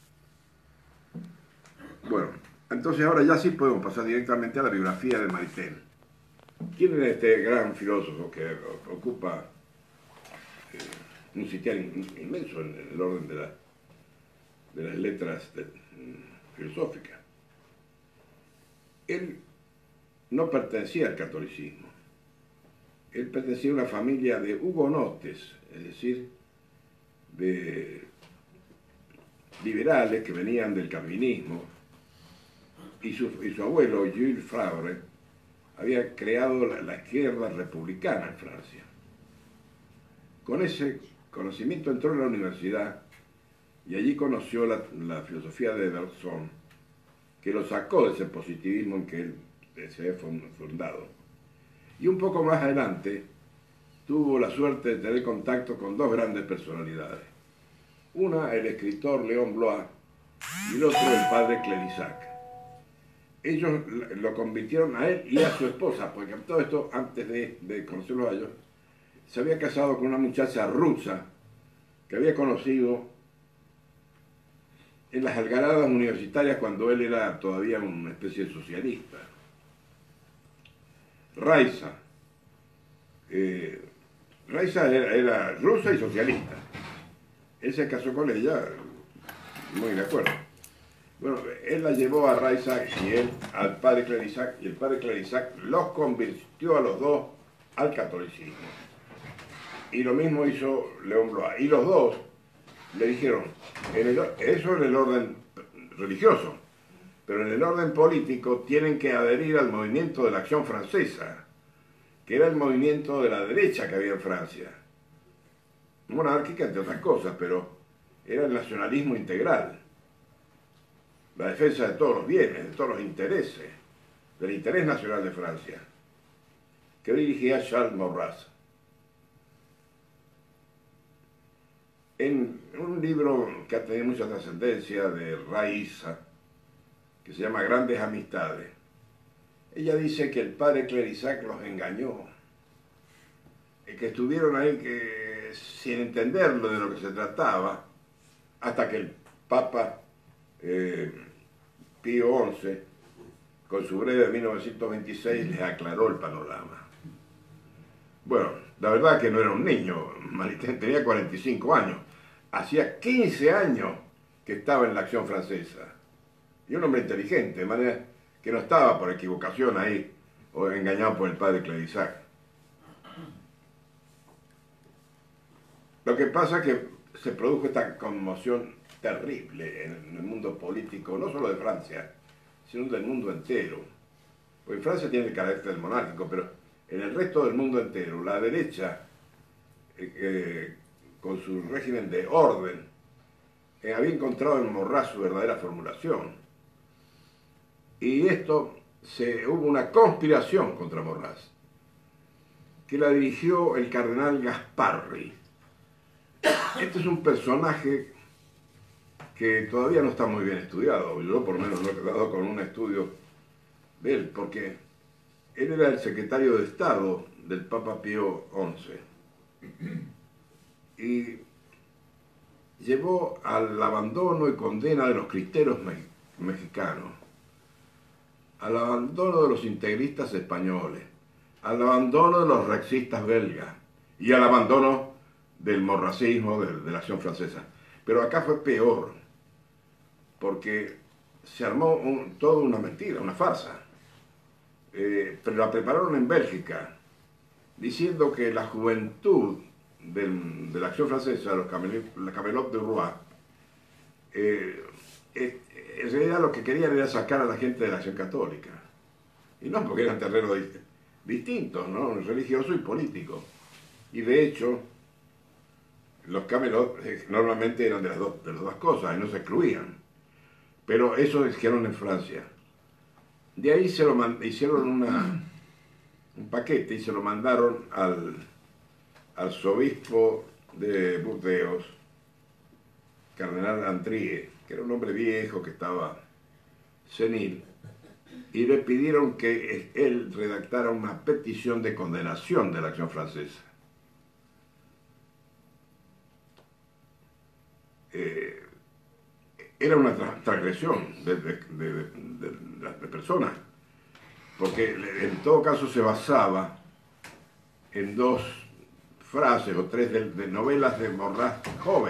Bueno, entonces ahora ya sí podemos pasar directamente a la biografía de Maritain. ¿Quién era este gran filósofo que ocupa eh, un sitial inmenso en el orden de, la, de las letras de, mm, filosóficas? Él no pertenecía al catolicismo. Él pertenecía a una familia de hugonotes, es decir, de liberales que venían del calvinismo, y su, y su abuelo, Jules Favre, había creado la, la izquierda republicana en Francia. Con ese conocimiento entró en la universidad y allí conoció la, la filosofía de Bergson, que lo sacó de ese positivismo en que él se había fundado. Y un poco más adelante tuvo la suerte de tener contacto con dos grandes personalidades. Una, el escritor Léon Bloy, y el otro, el padre Clérisac. Ellos lo convirtieron a él y a su esposa, porque todo esto, antes de, de conocerlos a ellos, se había casado con una muchacha rusa que había conocido en las algaradas universitarias cuando él era todavía una especie de socialista. Raisa. Eh, Raisa era, era rusa y socialista. Él se casó con ella, muy de acuerdo. Bueno, él la llevó a Raisa y él al padre Clérisac, y el padre Clérisac los convirtió a los dos al catolicismo. Y lo mismo hizo Léon Bloy. Y los dos le dijeron, en el, eso en el orden religioso, pero en el orden político tienen que adherir al movimiento de la Acción Francesa, que era el movimiento de la derecha que había en Francia. Monárquica, entre otras cosas, pero era el nacionalismo integral, la defensa de todos los bienes, de todos los intereses, del interés nacional de Francia, que dirigía Charles Maurras. En un libro que ha tenido mucha trascendencia de Raïssa, que se llama Grandes Amistades, ella dice que el padre Clérisac los engañó, y que estuvieron ahí que, sin entenderlo de lo que se trataba, hasta que el Papa eh, Pío once, con su breve de mil novecientos veintiséis, les aclaró el panorama. Bueno, la verdad que no era un niño, Maritain tenía cuarenta y cinco años, hacía quince años que estaba en la Acción Francesa, y un hombre inteligente, de manera que no estaba por equivocación ahí, o engañado por el padre Clérisac. Lo que pasa es que se produjo esta conmoción terrible en el mundo político, no solo de Francia, sino del mundo entero. Porque Francia tiene el carácter monárquico, pero en el resto del mundo entero, la derecha, eh, eh, con su régimen de orden, eh, había encontrado en Maurras su verdadera formulación. Y esto, se, hubo una conspiración contra Maurras, que la dirigió el cardenal Gasparri. Este es un personaje que todavía no está muy bien estudiado, yo por lo menos lo he quedado con un estudio de él, porque él era el secretario de Estado del Papa Pío once y llevó al abandono y condena de los cristeros me mexicanos, al abandono de los integristas españoles, al abandono de los rexistas belgas y al abandono del morracismo, de, de la Acción Francesa. Pero acá fue peor, porque se armó un, toda una mentira, una farsa. Eh, pero la prepararon en Bélgica, diciendo que la juventud del, de la Acción Francesa, los la Camelot de Rouen, eh, eh, en realidad lo que querían era sacar a la gente de la Acción Católica. Y no, porque eran terrenos dist distintos, ¿no? Religioso y político. Y de hecho, los Camelot eh, normalmente eran de las, dos, de las dos cosas y no se excluían. Pero eso hicieron en Francia. De ahí se lo hicieron una, un paquete y se lo mandaron al arzobispo de Burdeos, cardenal Andrié, que era un hombre viejo que estaba senil, y le pidieron que él redactara una petición de condenación de la Acción Francesa. Eh, era una tra transgresión de, de, de, de, de, de personas, porque en todo caso se basaba en dos frases o tres de, de novelas de Maurras joven.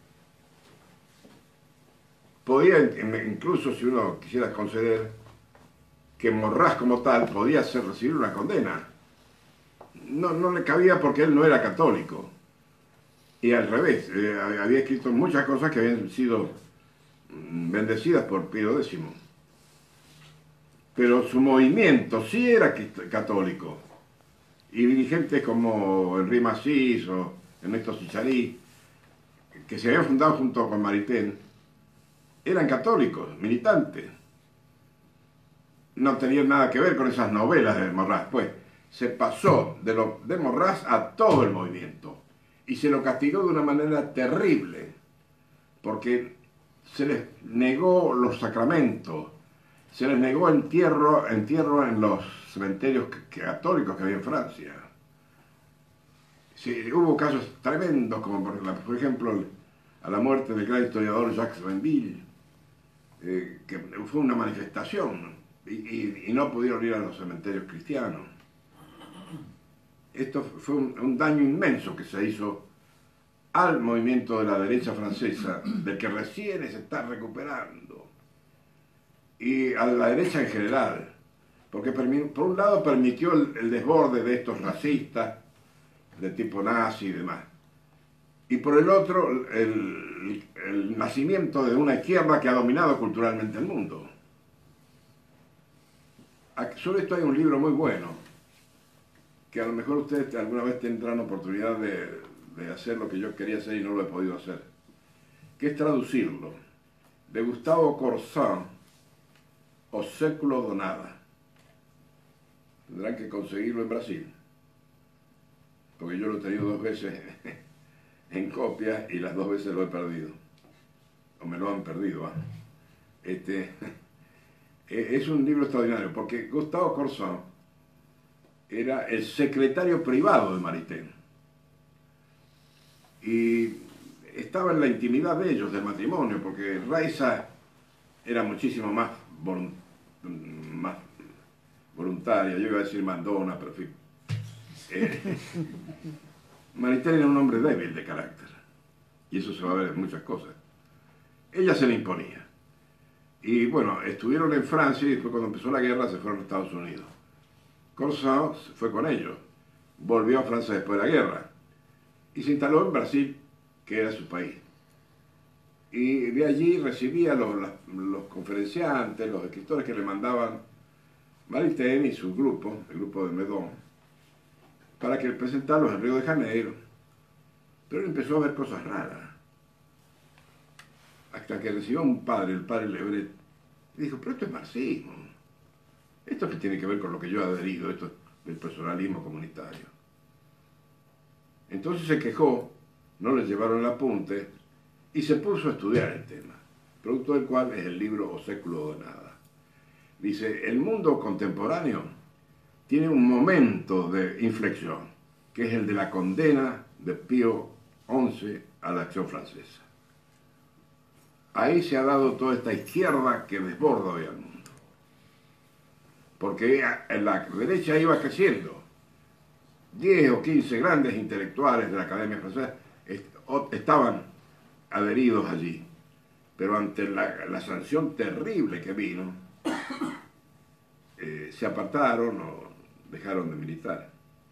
Podía, incluso si uno quisiera conceder que Maurras como tal podía hacer recibir una condena, no, no le cabía porque él no era católico. Y al revés, eh, había escrito muchas cosas que habían sido bendecidas por Pío décimo. Pero su movimiento sí era católico. Y dirigentes como Henri Massis o Ernesto Cicharí, que se habían fundado junto con Maritain, eran católicos, militantes. No tenían nada que ver con esas novelas de Maurras. Pues se pasó de, lo, de Maurras a todo el movimiento. Y se lo castigó de una manera terrible, porque se les negó los sacramentos, se les negó entierro, entierro en los cementerios católicos que había en Francia. Sí, hubo casos tremendos, como por, la, por ejemplo a la muerte del gran historiador Jacques Rainville, eh, que fue una manifestación, y, y, y no pudieron ir a los cementerios cristianos. Esto fue un, un daño inmenso que se hizo al movimiento de la derecha francesa, del que recién se está recuperando, y a la derecha en general, porque por un lado permitió el, el desborde de estos racistas, de tipo nazi y demás, y por el otro el, el nacimiento de una izquierda que ha dominado culturalmente el mundo. Sobre esto hay un libro muy bueno, que a lo mejor ustedes alguna vez tendrán oportunidad de, de hacer lo que yo quería hacer y no lo he podido hacer, que es traducirlo, de Gustavo Corsán, O século do nada. Tendrán que conseguirlo en Brasil, porque yo lo he tenido dos veces en copia y las dos veces lo he perdido, o me lo han perdido. ¿eh? Este, es un libro extraordinario, porque Gustavo Corsán era el secretario privado de Maritain y estaba en la intimidad de ellos, del matrimonio, porque Raiza era muchísimo más, volunt más voluntaria, yo iba a decir mandona, pero en fin. Eh, Maritain era un hombre débil de carácter, y eso se va a ver en muchas cosas. Ella se le imponía. Y bueno, estuvieron en Francia y después cuando empezó la guerra se fueron a Estados Unidos. Corsán fue con ellos, volvió a Francia después de la guerra y se instaló en Brasil, que era su país. Y de allí recibía los, los conferenciantes, los escritores que le mandaban Maritain y su grupo, el grupo de Meudon, para que presentarlos en Río de Janeiro. Pero él empezó a ver cosas raras. Hasta que recibió un padre, el padre Lebret, y dijo, pero esto es marxismo. Esto que tiene que ver con lo que yo he adherido, esto es del personalismo comunitario. Entonces se quejó, no le llevaron el apunte y se puso a estudiar el tema, producto del cual es el libro O século de nada. Dice, el mundo contemporáneo tiene un momento de inflexión, que es el de la condena de Pío once a la acción francesa. Ahí se ha dado toda esta izquierda que desborda hoy al mundo. Porque la derecha iba creciendo. diez o quince grandes intelectuales de la Academia Francesa estaban adheridos allí. Pero ante la, la sanción terrible que vino, eh, se apartaron o dejaron de militar.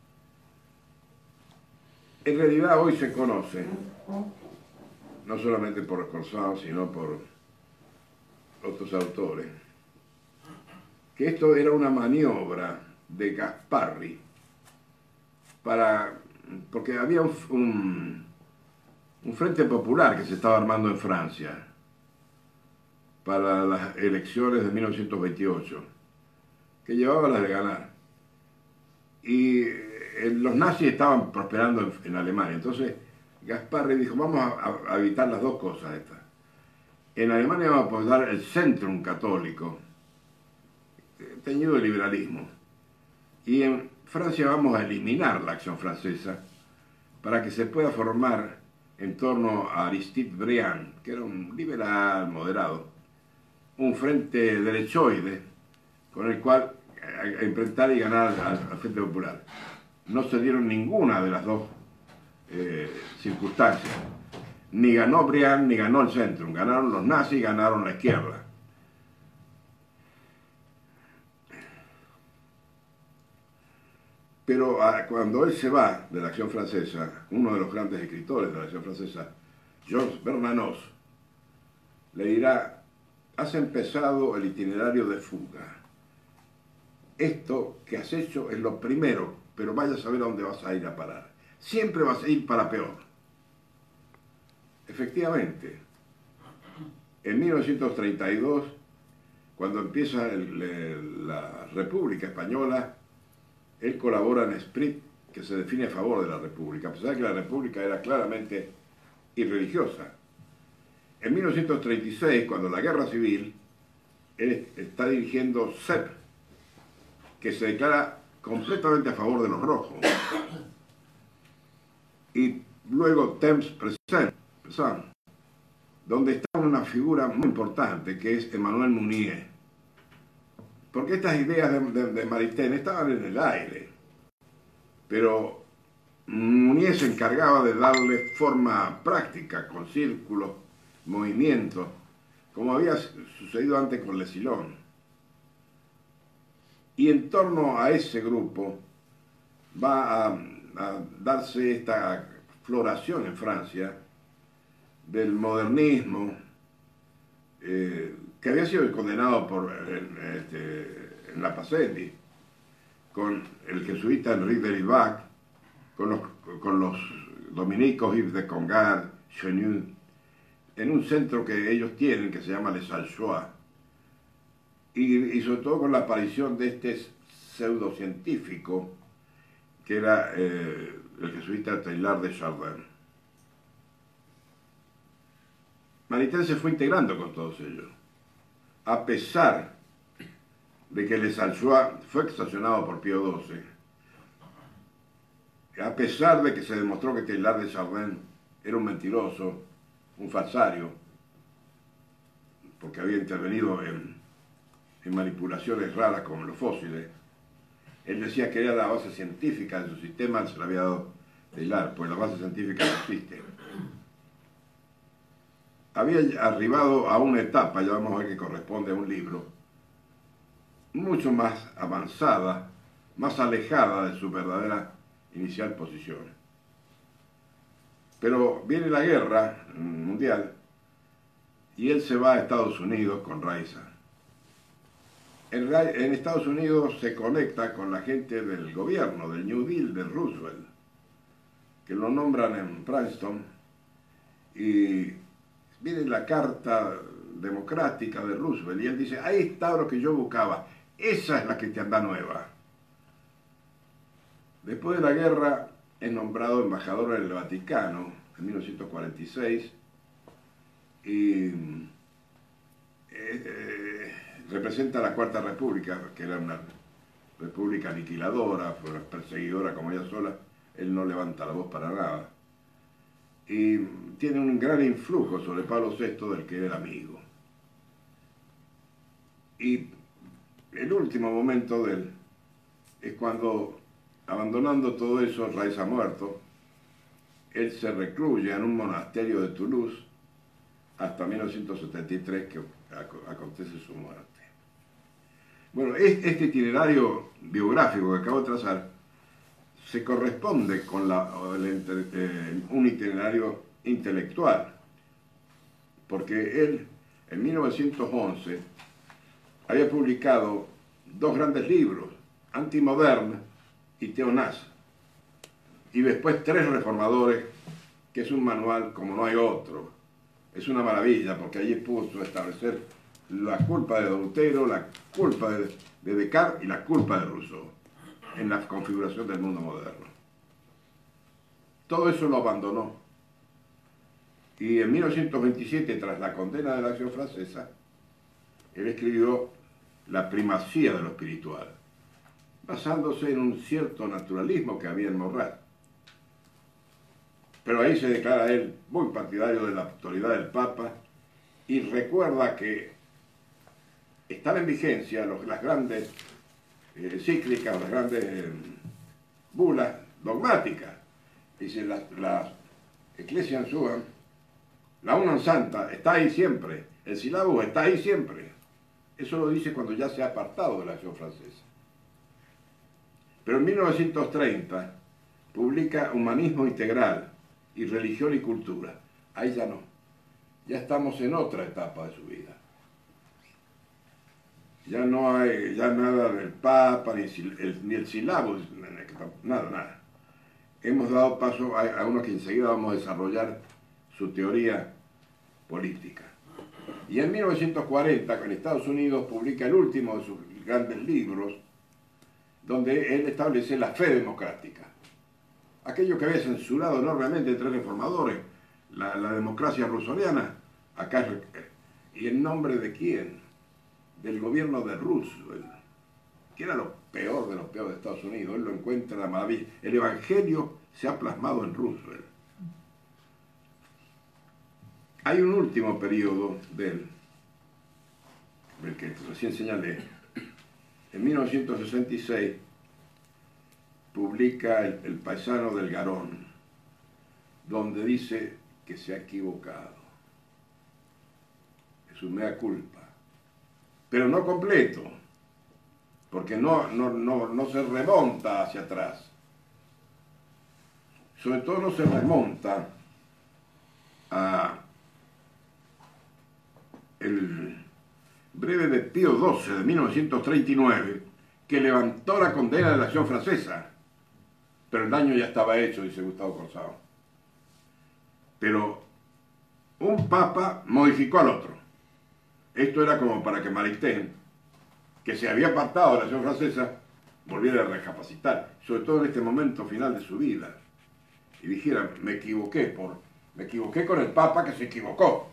En realidad hoy se conoce, no solamente por Corsán, sino por otros autores, que esto era una maniobra de Gasparri para, porque había un, un, un frente popular que se estaba armando en Francia para las elecciones de mil novecientos veintiocho, que llevaba las de ganar. Y eh, los nazis estaban prosperando en, en Alemania, entonces Gasparri dijo, vamos a, a evitar las dos cosas estas. En Alemania vamos a apoyar el Centrum católico, teñido de liberalismo, y en Francia vamos a eliminar la acción francesa para que se pueda formar en torno a Aristide Briand, que era un liberal moderado, un frente derechoide con el cual enfrentar y ganar al, al Frente Popular. No se dieron ninguna de las dos eh, circunstancias. Ni ganó Briand ni ganó el Centrum. Ganaron los nazis y ganaron la izquierda. Pero a, cuando él se va de la acción francesa, uno de los grandes escritores de la acción francesa, Georges Bernanos, le dirá, has empezado el itinerario de fuga. Esto que has hecho es lo primero, pero vaya a saber a dónde vas a ir a parar. Siempre vas a ir para peor. Efectivamente, en mil novecientos treinta y dos, cuando empieza el, el, la República Española, él colabora en Esprit, que se define a favor de la República, a pesar de que la República era claramente irreligiosa. En mil novecientos treinta y seis, cuando la guerra civil, él está dirigiendo C E P, que se declara completamente a favor de los rojos. Y luego Temps Present, donde está una figura muy importante, que es Emmanuel Mounier. Porque estas ideas de, de, de Maritain estaban en el aire, pero Mounier se encargaba de darle forma práctica, con círculos, movimientos, como había sucedido antes con Le Sillon. Y en torno a ese grupo va a, a darse esta floración en Francia del modernismo, eh, que había sido condenado por eh, este, en la Pacetti, con el jesuita Henri Derivac, con los, con los dominicos Yves de Congar, Chenu, en un centro que ellos tienen que se llama Les Alchois, y, y sobre todo con la aparición de este pseudocientífico que era eh, el jesuita Teilhard de Chardin. Maritain se fue integrando con todos ellos, a pesar de que Les Alchois fue excepcionado por Pío doce, a pesar de que se demostró que Teilhard de Chardin era un mentiroso, un falsario, porque había intervenido en, en manipulaciones raras como los fósiles. Él decía que era la base científica de su sistema, se la había dado Teilhard, pues la base científica no existe. Había arribado a una etapa, ya vamos a ver que corresponde a un libro, mucho más avanzada, más alejada de su verdadera inicial posición. Pero viene la guerra mundial y él se va a Estados Unidos con Raisa. En, en Estados Unidos se conecta con la gente del gobierno, del New Deal de Roosevelt, que lo nombran en Princeton, y viene la carta democrática de Roosevelt y él dice, ahí está lo que yo buscaba, esa es la cristiandad nueva. Después de la guerra es nombrado embajador en el Vaticano en mil novecientos cuarenta y seis y eh, eh, representa la Cuarta República, que era una república aniquiladora, perseguidora como ella sola. Él no levanta la voz para nada y tiene un gran influjo sobre Pablo sexto, del que era amigo. Y el último momento de él es cuando, abandonando todo eso, Raisa muerto, él se recluye en un monasterio de Toulouse hasta mil novecientos setenta y tres, que acontece su muerte. Bueno, este itinerario biográfico que acabo de trazar se corresponde con la, el, eh, un itinerario intelectual, porque él en mil novecientos once había publicado dos grandes libros, Antimoderne y Teonaz, y después Tres Reformadores, que es un manual como no hay otro. Es una maravilla, porque allí puso establecer la culpa de Doltero, la culpa de, de Descartes y la culpa de Rousseau en la configuración del mundo moderno. Todo eso lo abandonó. Y en mil novecientos veintisiete, tras la condena de la Acción Francesa, él escribió La primacía de lo espiritual, basándose en un cierto naturalismo que había en Maurras. Pero ahí se declara él muy partidario de la autoridad del Papa y recuerda que están en vigencia los, las grandes eh, cíclicas, las grandes eh, bulas dogmáticas. Dice, la, la Ecclesia Sua, la Unam Santa, está ahí siempre, el sílabo está ahí siempre. Eso lo dice cuando ya se ha apartado de la Acción Francesa. Pero en mil novecientos treinta publica Humanismo Integral y Religión y Cultura. Ahí ya no. Ya estamos en otra etapa de su vida. Ya no hay ya nada del Papa, ni el, ni el sílabo, nada, nada. Hemos dado paso a, a uno que enseguida vamos a desarrollar su teoría política. Y en mil novecientos cuarenta, en Estados Unidos, publica el último de sus grandes libros, donde él establece la fe democrática. Aquello que había censurado enormemente entre reformadores, la, la democracia rousseauiana, acá, ¿y en nombre de quién? Del gobierno de Roosevelt, que era lo peor de lo peor de Estados Unidos. Él lo encuentra la maravilla. El evangelio se ha plasmado en Roosevelt. Hay un último periodo de él, el que recién señalé. En mil novecientos sesenta y seis publica el, el Paisano del Garón, donde dice que se ha equivocado. Es un mea culpa. Pero no completo, porque no, no, no, no se remonta hacia atrás, sobre todo no se remonta a el breve de Pío doce de mil novecientos treinta y nueve, que levantó la condena de la acción francesa, pero el daño ya estaba hecho, dice Gustavo Corsao. Pero un papa modificó al otro. Esto era como para que Maritain, que se había apartado de la acción francesa, volviera a recapacitar, sobre todo en este momento final de su vida, y dijera, me equivoqué, por, me equivoqué con el papa que se equivocó.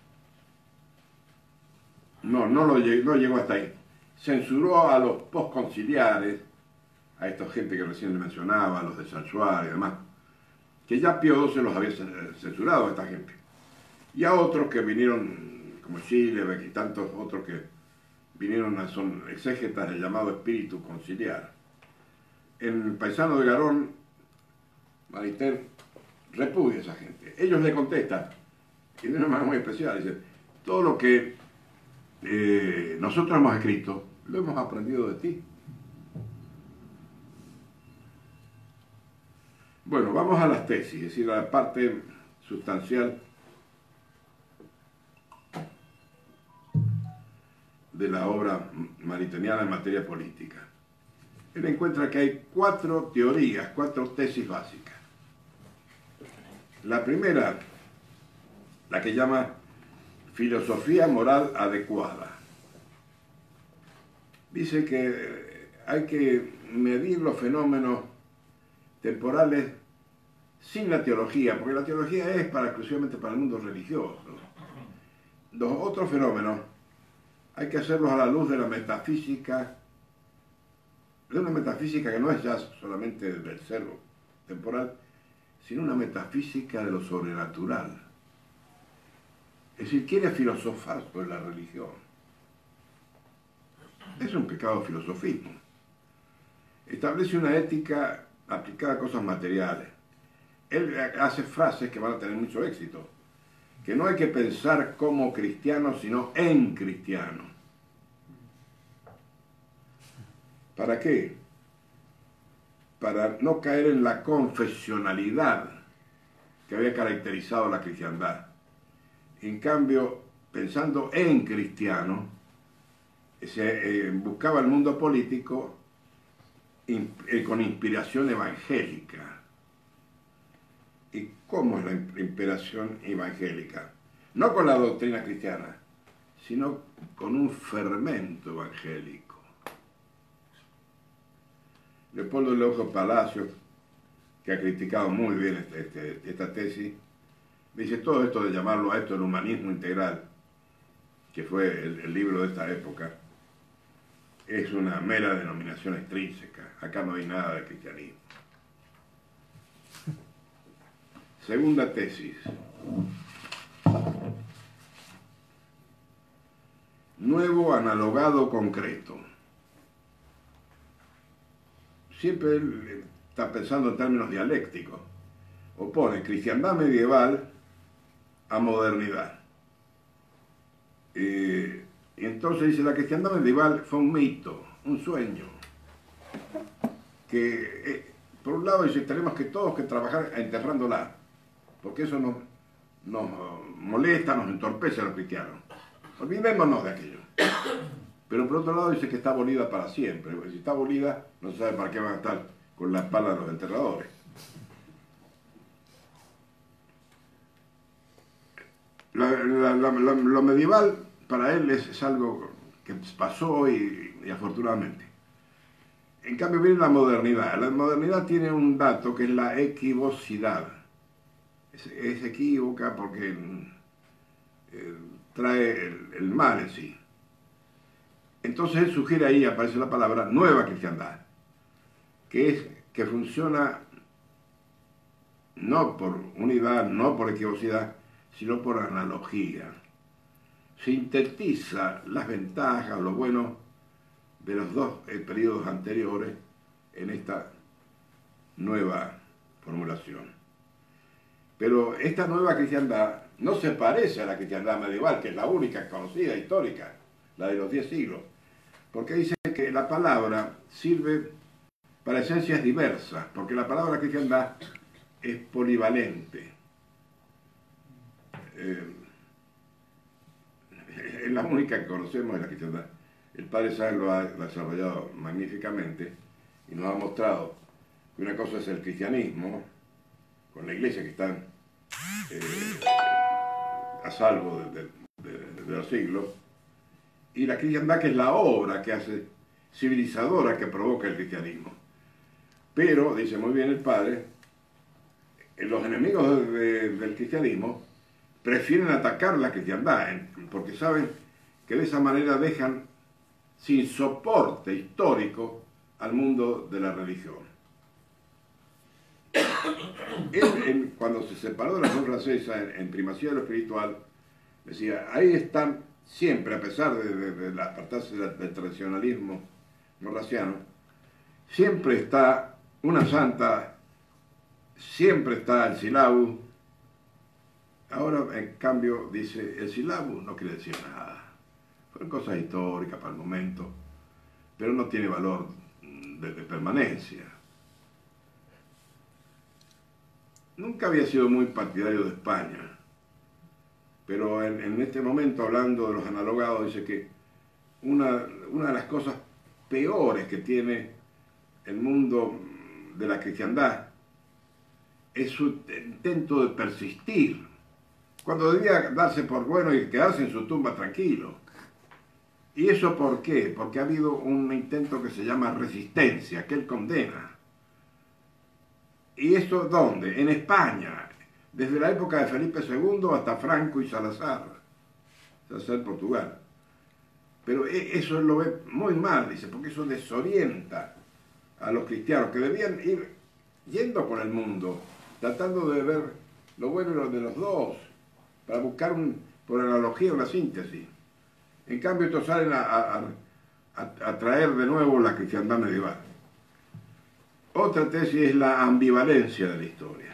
No, no, lo, no llegó hasta ahí. Censuró a los postconciliares, a esta gente que recién le mencionaba, a los de Sanchuar y demás, que ya Pío doce los había censurado a esta gente. Y a otros que vinieron, como Chile y tantos otros que vinieron, a, son exégetas del llamado espíritu conciliar. En el Paisano de Garón, Maritain repudia a esa gente. Ellos le contestan, y de una manera muy especial, dicen, todo lo que eh, nosotros hemos escrito, lo hemos aprendido de ti. Bueno, vamos a las tesis, es decir, a la parte sustancial de la obra maritainiana en materia política. Él encuentra que hay cuatro teorías, cuatro tesis básicas. La primera, la que llama filosofía moral adecuada. Dice que hay que medir los fenómenos temporales sin la teología, porque la teología es para, exclusivamente para el mundo religioso. Los otros fenómenos hay que hacerlos a la luz de la metafísica, de una metafísica que no es ya solamente del ser temporal, sino una metafísica de lo sobrenatural. Es decir, quiere filosofar sobre la religión. Es un pecado filosofismo. Establece una ética aplicada a cosas materiales. Él hace frases que van a tener mucho éxito. Que no hay que pensar como cristiano, sino en cristiano. ¿Para qué? Para no caer en la confesionalidad que había caracterizado la cristiandad. En cambio, pensando en cristiano, se eh, buscaba el mundo político in, eh, con inspiración evangélica. ¿Y cómo es la inspiración evangélica? No con la doctrina cristiana, sino con un fermento evangélico. Leopoldo Leojo Palacios, que ha criticado muy bien este, este, esta tesis, dice todo esto de llamarlo a esto el humanismo integral, que fue el, el libro de esta época, es una mera denominación extrínseca. Acá no hay nada de cristianismo. Segunda tesis. Nuevo analogado concreto. Siempre él está pensando en términos dialécticos. Opone cristiandad medieval a modernidad. Eh, y entonces dice, la cristiandad medieval fue un mito, un sueño, que eh, por un lado dice, tenemos que todos que trabajar enterrándola, porque eso nos, nos molesta, nos entorpece a los cristianos. Olvidémonos de aquello. Pero por otro lado dice que está abolida para siempre, porque si está abolida no se sabe para qué van a estar con la pala de los enterradores. La, la, la, la, lo medieval para él es, es algo que pasó y, y afortunadamente. En cambio viene la modernidad. La modernidad tiene un dato que es la equivocidad. Es, es equívoca porque eh, trae el, el mal en sí. Entonces él sugiere ahí, aparece la palabra nueva cristiandad, que es que funciona no por unidad, no por equivocidad, sino por analogía. Sintetiza las ventajas, lo bueno de los dos eh, periodos anteriores en esta nueva formulación. Pero esta nueva cristiandad no se parece a la cristiandad medieval, que es la única conocida, histórica, la de los diez siglos, porque dice que la palabra sirve para esencias diversas, porque la palabra cristiandad es polivalente. Eh, es la única que conocemos de la cristiandad. El Padre Sáenz lo ha desarrollado magníficamente y nos ha mostrado que una cosa es el cristianismo, con la iglesia que están eh, a salvo de, de, de, de los siglos, y la cristiandad, que es la obra que hace civilizadora que provoca el cristianismo. Pero, dice muy bien el Padre, los enemigos de, de, del cristianismo prefieren atacar la cristiandad, porque saben que de esa manera dejan sin soporte histórico al mundo de la religión. Él, él, cuando se separó de la Revolución Francesa en, en primacía de lo espiritual, decía, ahí están siempre, a pesar de, de, de la apartarse del, del tradicionalismo morraciano, siempre está una santa, siempre está el sílabus. Ahora, en cambio, dice, el sílabus no quiere decir nada. Son cosas históricas para el momento, pero no tiene valor de, de permanencia. Nunca había sido muy partidario de España, pero en, en este momento, hablando de los analogados, dice que una, una de las cosas peores que tiene el mundo de la cristiandad es su intento de persistir, cuando debía darse por bueno y quedarse en su tumba tranquilo. ¿Y eso por qué? Porque ha habido un intento que se llama resistencia, que él condena. ¿Y eso dónde? En España, desde la época de Felipe segundo hasta Franco y Salazar, Salazar en Portugal. Pero eso lo ve muy mal, dice, porque eso desorienta a los cristianos, que debían ir yendo por el mundo, tratando de ver lo bueno y lo de los dos, para buscar, un, por analogía, una síntesis. En cambio, estos salen a, a, a, a traer de nuevo la cristiandad medieval. Otra tesis es la ambivalencia de la historia.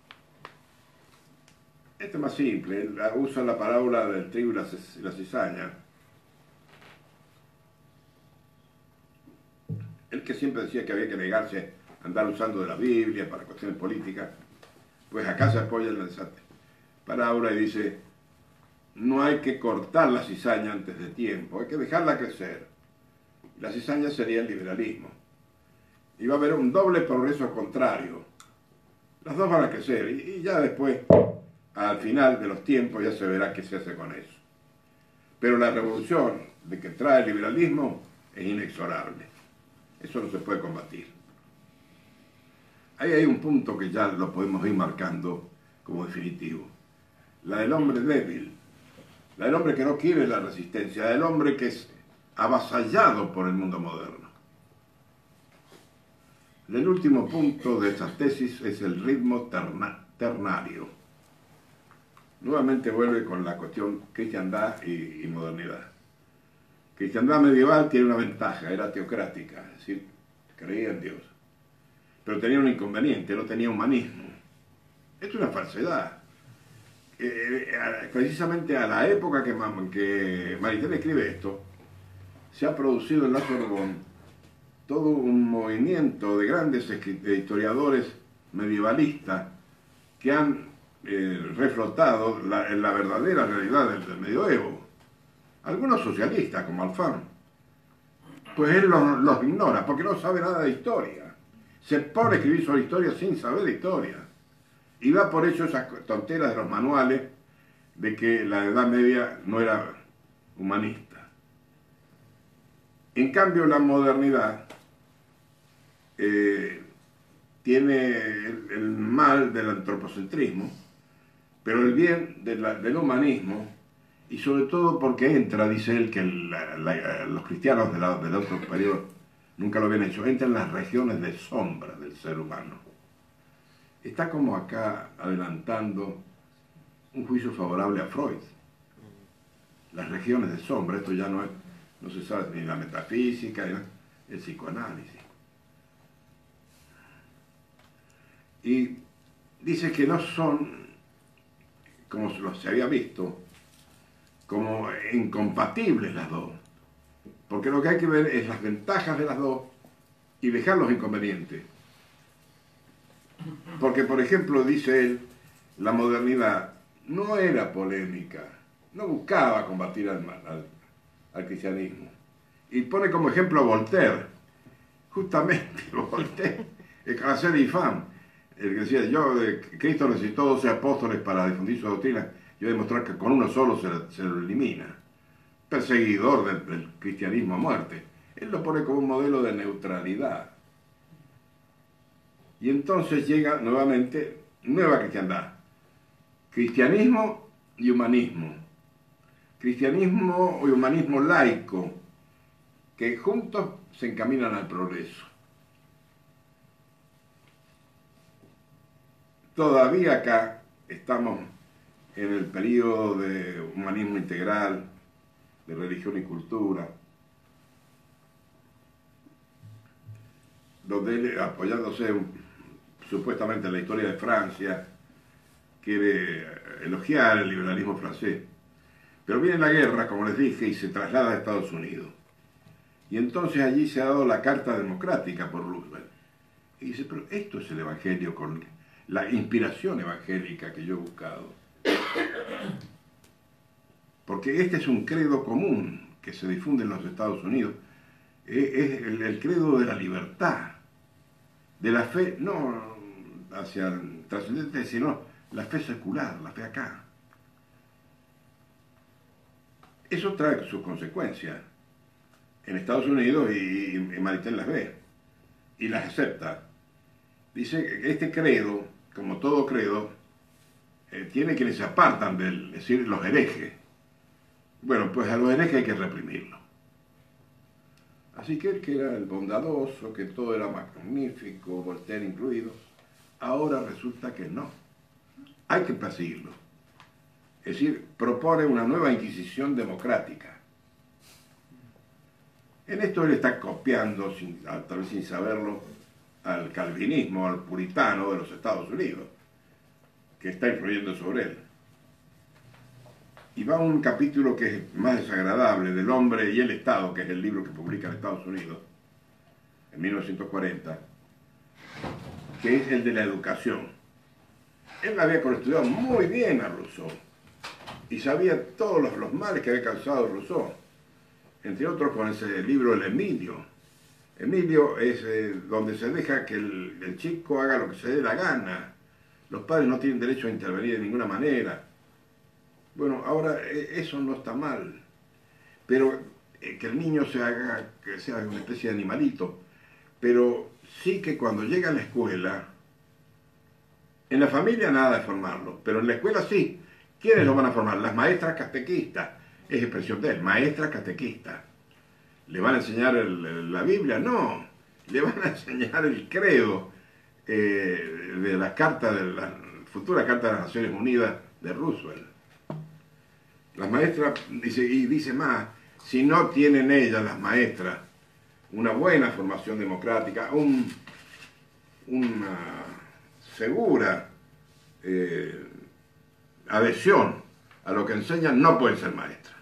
Esta es más simple, él usa la parábola del trigo y la, la cizaña. Él, que siempre decía que había que negarse a andar usando de la Biblia para cuestiones políticas, pues acá se apoya en la parábola y dice, no hay que cortar la cizaña antes de tiempo, hay que dejarla crecer. La cizaña sería el liberalismo. Y va a haber un doble progreso contrario. Las dos van a crecer y, y ya después, al final de los tiempos, ya se verá qué se hace con eso. Pero la revolución de que trae el liberalismo es inexorable. Eso no se puede combatir. Ahí hay un punto que ya lo podemos ir marcando como definitivo. La del hombre débil, la del hombre que no quiere la resistencia, la del hombre que es avasallado por el mundo moderno. El último punto de esta tesis es el ritmo terna, ternario. Nuevamente vuelve con la cuestión cristiandad y, y modernidad. Cristiandad medieval tiene una ventaja, era teocrática, es decir, creía en Dios. Pero tenía un inconveniente, no tenía humanismo. Esto es una falsedad. Eh, eh, precisamente a la época que, que Maritain escribe esto, se ha producido en la Sorbonne todo un movimiento de grandes historiadores medievalistas que han eh, reflotado la, la verdadera realidad del, del medioevo. Algunos socialistas, como Alfán, pues él los, los ignora porque no sabe nada de historia. Se pone a escribir sobre historia sin saber de historia. Y da por hecho esas tonteras de los manuales de que la Edad Media no era humanista. En cambio, la modernidad eh, tiene el, el mal del antropocentrismo, pero el bien de la, del humanismo, y sobre todo porque entra, dice él, que la, la, los cristianos de la, del otro periodo nunca lo habían hecho, entran en las regiones de sombra del ser humano. Está como acá adelantando un juicio favorable a Freud. Las regiones de sombra, esto ya no es, no se sabe ni la metafísica, ni el psicoanálisis. Y dice que no son, como se había visto, como incompatibles las dos. Porque lo que hay que ver es las ventajas de las dos y dejar los inconvenientes. Porque, por ejemplo, dice él, la modernidad no era polémica, no buscaba combatir al, al, al cristianismo. Y pone como ejemplo a Voltaire, justamente Voltaire, el Cancer Infam, el que decía, yo, Cristo necesitó doce apóstoles para difundir su doctrina, yo voy a demostrar que con uno solo se, se lo elimina. Perseguidor del, del cristianismo a muerte. Él lo pone como un modelo de neutralidad. Y entonces llega nuevamente nueva cristiandad. Cristianismo y humanismo. Cristianismo y humanismo laico, que juntos se encaminan al progreso. Todavía acá estamos en el periodo de humanismo integral, de religión y cultura, donde él, apoyándose supuestamente en la historia de Francia, quiere elogiar el liberalismo francés. Pero viene la guerra, como les dije, y se traslada a Estados Unidos. Y entonces allí se ha dado la Carta Democrática por Roosevelt. Y dice, pero esto es el Evangelio con la inspiración evangélica que yo he buscado. Porque este es un credo común que se difunde en los Estados Unidos. Es el, el credo de la libertad, de la fe, no hacia el trascendente, sino la fe secular, la fe acá. Eso trae sus consecuencias en Estados Unidos y, y Maritain las ve y las acepta. Dice que este credo, como todo credo, eh, tiene quienes se apartan del, es decir, los herejes. Bueno, pues a los herejes hay que reprimirlos. Así que él, que era el bondadoso, que todo era magnífico, Voltaire incluido, ahora resulta que no. Hay que perseguirlo. Es decir, propone una nueva inquisición democrática. En esto él está copiando, sin, tal vez sin saberlo, al calvinismo, al puritano de los Estados Unidos, que está influyendo sobre él. Y va a un capítulo que es más desagradable, del hombre y el Estado, que es el libro que publica en Estados Unidos, en mil novecientos cuarenta, que es el de la educación. Él había estudiado muy bien a Rousseau, y sabía todos los, los males que había causado Rousseau, entre otros con ese libro El Emilio. Emilio es eh, donde se deja que el, el chico haga lo que se dé la gana. Los padres no tienen derecho a intervenir de ninguna manera. Bueno, ahora eso no está mal, pero eh, que el niño se haga, que sea una especie de animalito, pero sí que cuando llega a la escuela, en la familia nada de formarlo, pero en la escuela sí. ¿Quiénes lo van a formar? Las maestras catequistas, es expresión de él, maestras catequistas. ¿Le van a enseñar el, la Biblia? No, le van a enseñar el credo eh, de la carta, de la futura Carta de las Naciones Unidas de Roosevelt. Las maestras, dice, y dice más, si no tienen ellas, las maestras, una buena formación democrática, un, una segura eh, adhesión a lo que enseñan, no pueden ser maestras.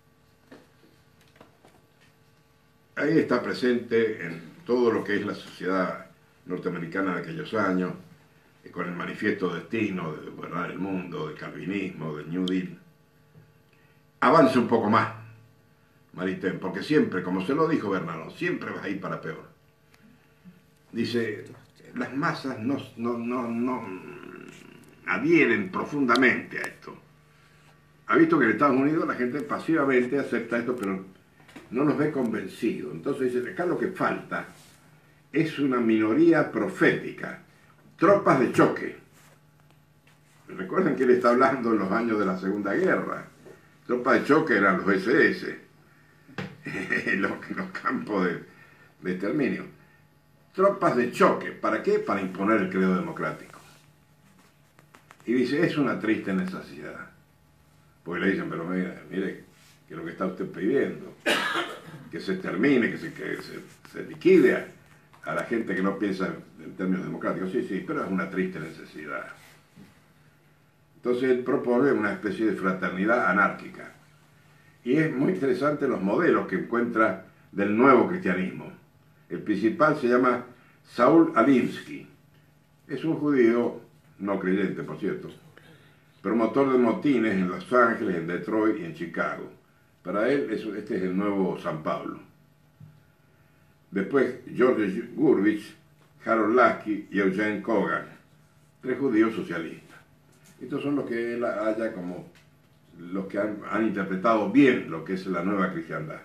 Ahí está presente en todo lo que es la sociedad norteamericana de aquellos años, eh, con el manifiesto Destino, de gobernar el mundo, del calvinismo, del New Deal. Avance un poco más, Maritain, porque siempre, como se lo dijo Bernardo, siempre vas a ir para peor. Dice, las masas no, no, no, no adhieren profundamente a esto. Ha visto que en Estados Unidos la gente pasivamente acepta esto, pero no los ve convencidos. Entonces dice, acá lo que falta es una minoría profética, tropas de choque. Recuerden que él está hablando en los años de la Segunda Guerra. Tropas de choque eran los ese ese, los, los campos de, de exterminio. Tropas de choque, ¿para qué? Para imponer el credo democrático. Y dice, es una triste necesidad. Porque le dicen, pero mire, mire, que es lo que está usted pidiendo, que se termine, que se, que se, se liquide a, a la gente que no piensa en términos democráticos. Sí, sí, pero es una triste necesidad. Entonces él propone una especie de fraternidad anárquica. Y es muy interesante los modelos que encuentra del nuevo cristianismo. El principal se llama Saul Alinsky, Es un judío, no creyente por cierto, promotor de motines en Los Ángeles, en Detroit y en Chicago. Para él este es el nuevo San Pablo. Después George Gurvitch, Harold Lasky y Eugene Kogan, tres judíos socialistas. Estos son los que él haya como los que han, han interpretado bien lo que es la nueva cristiandad.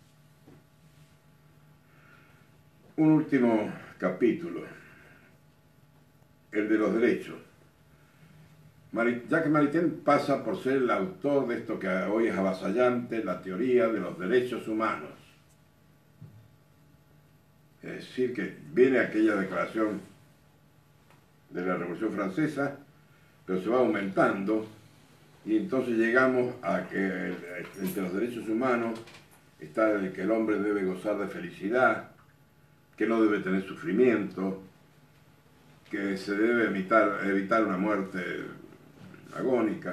Un último capítulo, el de los derechos. Jacques Maritain pasa por ser el autor de esto que hoy es avasallante, la teoría de los derechos humanos. Es decir, que viene aquella declaración de la Revolución Francesa, pero se va aumentando, y entonces llegamos a que entre los derechos humanos está el que el hombre debe gozar de felicidad, que no debe tener sufrimiento, que se debe evitar, evitar una muerte agónica.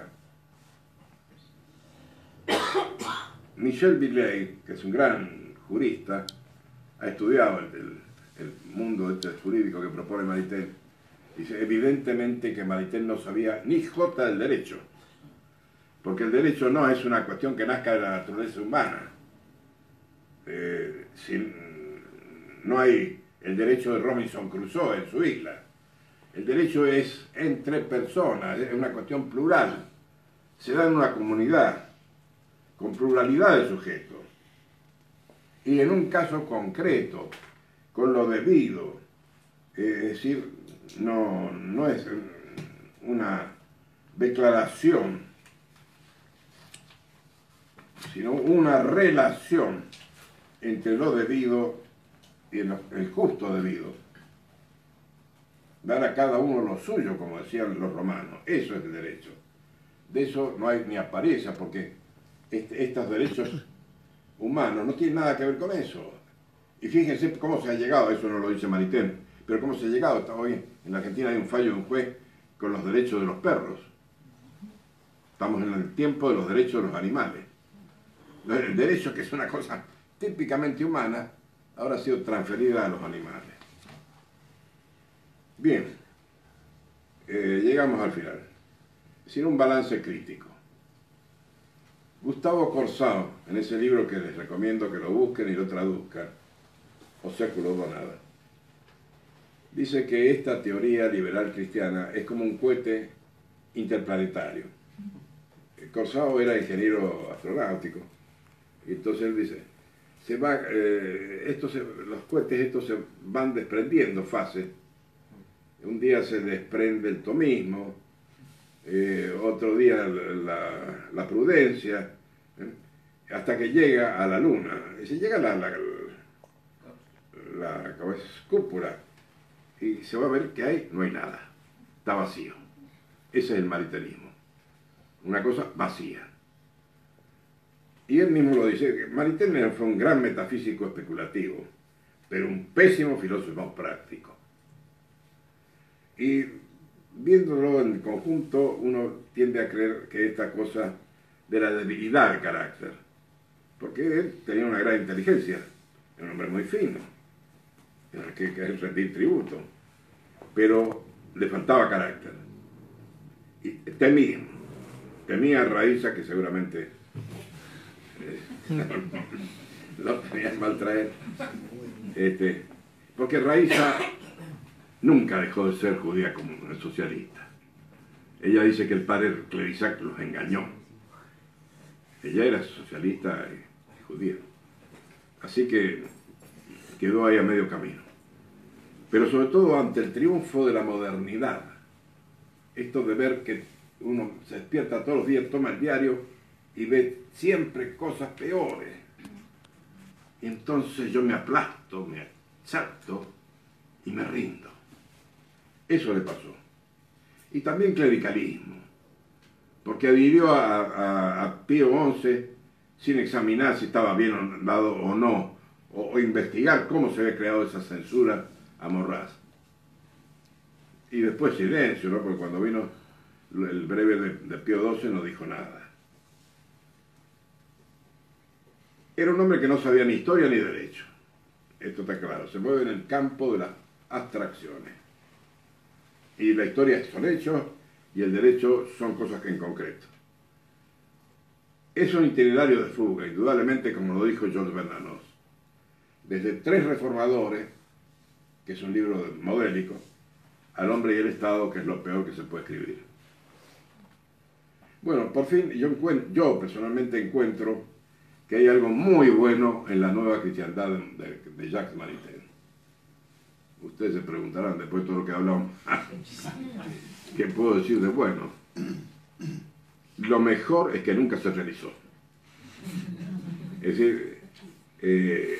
Michel Villey, que es un gran jurista, ha estudiado el, el, el mundo este jurídico que propone Maritain. Dice, evidentemente que Maritain no sabía ni jota del derecho, porque el derecho no es una cuestión que nazca de la naturaleza humana. Eh, si, no hay el derecho de Robinson Crusoe en su isla. El derecho es entre personas, es una cuestión plural. Se da en una comunidad, con pluralidad de sujetos. Y en un caso concreto, con lo debido, eh, es decir, no, no es una declaración, sino una relación entre lo debido y el, el justo debido. Dar a cada uno lo suyo, como decían los romanos. Eso es el derecho. De eso no hay ni apariencia, porque este, estos derechos humanos no tienen nada que ver con eso. Y fíjense cómo se ha llegado, eso no lo dice Maritain, pero cómo se ha llegado. Hasta hoy en la Argentina hay un fallo de un juez con los derechos de los perros. Estamos en el tiempo de los derechos de los animales. El derecho, que es una cosa típicamente humana, ahora ha sido transferida a los animales. Bien, eh, llegamos al final. Es decir, un balance crítico. Gustavo Corsao, en ese libro que les recomiendo que lo busquen y lo traduzcan, O século donada, dice que esta teoría liberal cristiana es como un cohete interplanetario. Corsao era ingeniero astronáutico, y entonces él dice, se va, eh, esto se, los cohetes estos se van desprendiendo fases. Un día se desprende el tomismo, eh, otro día la, la prudencia, eh, hasta que llega a la luna. Y se llega a la, la, la, la cúpula y se va a ver que hay, no hay nada, está vacío. Ese es el maritanismo, una cosa vacía. Y él mismo lo dice, Maritain fue un gran metafísico especulativo, pero un pésimo filósofo práctico. Y viéndolo en conjunto, uno tiende a creer que esta cosa de la debilidad de carácter, porque él tenía una gran inteligencia, era un hombre muy fino, que, que es rendir tributo, pero le faltaba carácter. Y temía, temía a Raïssa, que seguramente eh, lo tenía que maltraer, este, porque Raïssa nunca dejó de ser judía como socialista. Ella dice que el padre Clerisac los engañó. Ella era socialista y judía. Así que quedó ahí a medio camino. Pero sobre todo ante el triunfo de la modernidad, esto de ver que uno se despierta todos los días, toma el diario y ve siempre cosas peores. Y entonces yo me aplasto, me achato y me rindo. Eso le pasó. Y también clericalismo, porque adhirió a, a, a Pío once sin examinar si estaba bien dado o no, o, o investigar cómo se había creado esa censura a Morraz. Y después silencio, ¿no? Porque cuando vino el breve de, de Pío doce no dijo nada. Era un hombre que no sabía ni historia ni derecho. Esto está claro, se mueve en el campo de las abstracciones. Y la historia son hechos y el derecho son cosas que en concreto. Es un itinerario de fuga, indudablemente, como lo dijo George Bernanos. Desde Tres reformadores, que es un libro modélico, al hombre y el Estado, que es lo peor que se puede escribir. Bueno, por fin, yo, yo personalmente encuentro que hay algo muy bueno en la nueva cristiandad de, de Jacques Maritain. Ustedes se preguntarán, después de todo lo que hablamos, ¿qué puedo decir de bueno? Lo mejor es que nunca se realizó. Es decir, eh,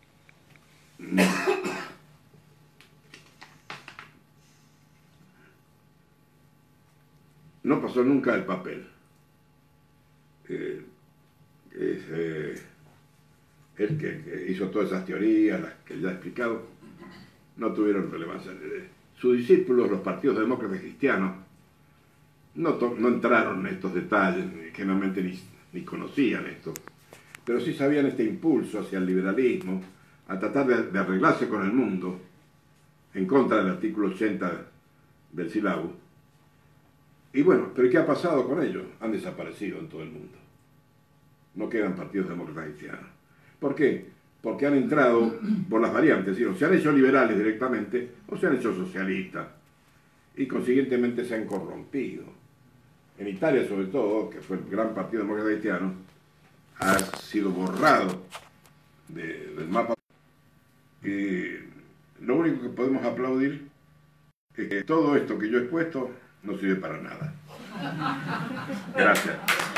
no pasó nunca el papel. Eh, es, eh, el que, que hizo todas esas teorías, las que ya he explicado, no tuvieron relevancia. Sus discípulos, los partidos demócratas cristianos, no, no entraron en estos detalles, generalmente ni, ni conocían esto, pero sí sabían este impulso hacia el liberalismo, a tratar de, de arreglarse con el mundo, en contra del artículo ochenta del Sílabo. Y bueno, ¿pero qué ha pasado con ellos? Han desaparecido en todo el mundo. No quedan partidos demócratas cristianos. ¿Por qué? Porque han entrado por las variantes, ¿sí? O se han hecho liberales directamente o se han hecho socialistas. Y consiguientemente se han corrompido. En Italia, sobre todo, que fue el gran partido demócrata cristiano, ha sido borrado de, del mapa. Y lo único que podemos aplaudir es que todo esto que yo he expuesto no sirve para nada. Gracias.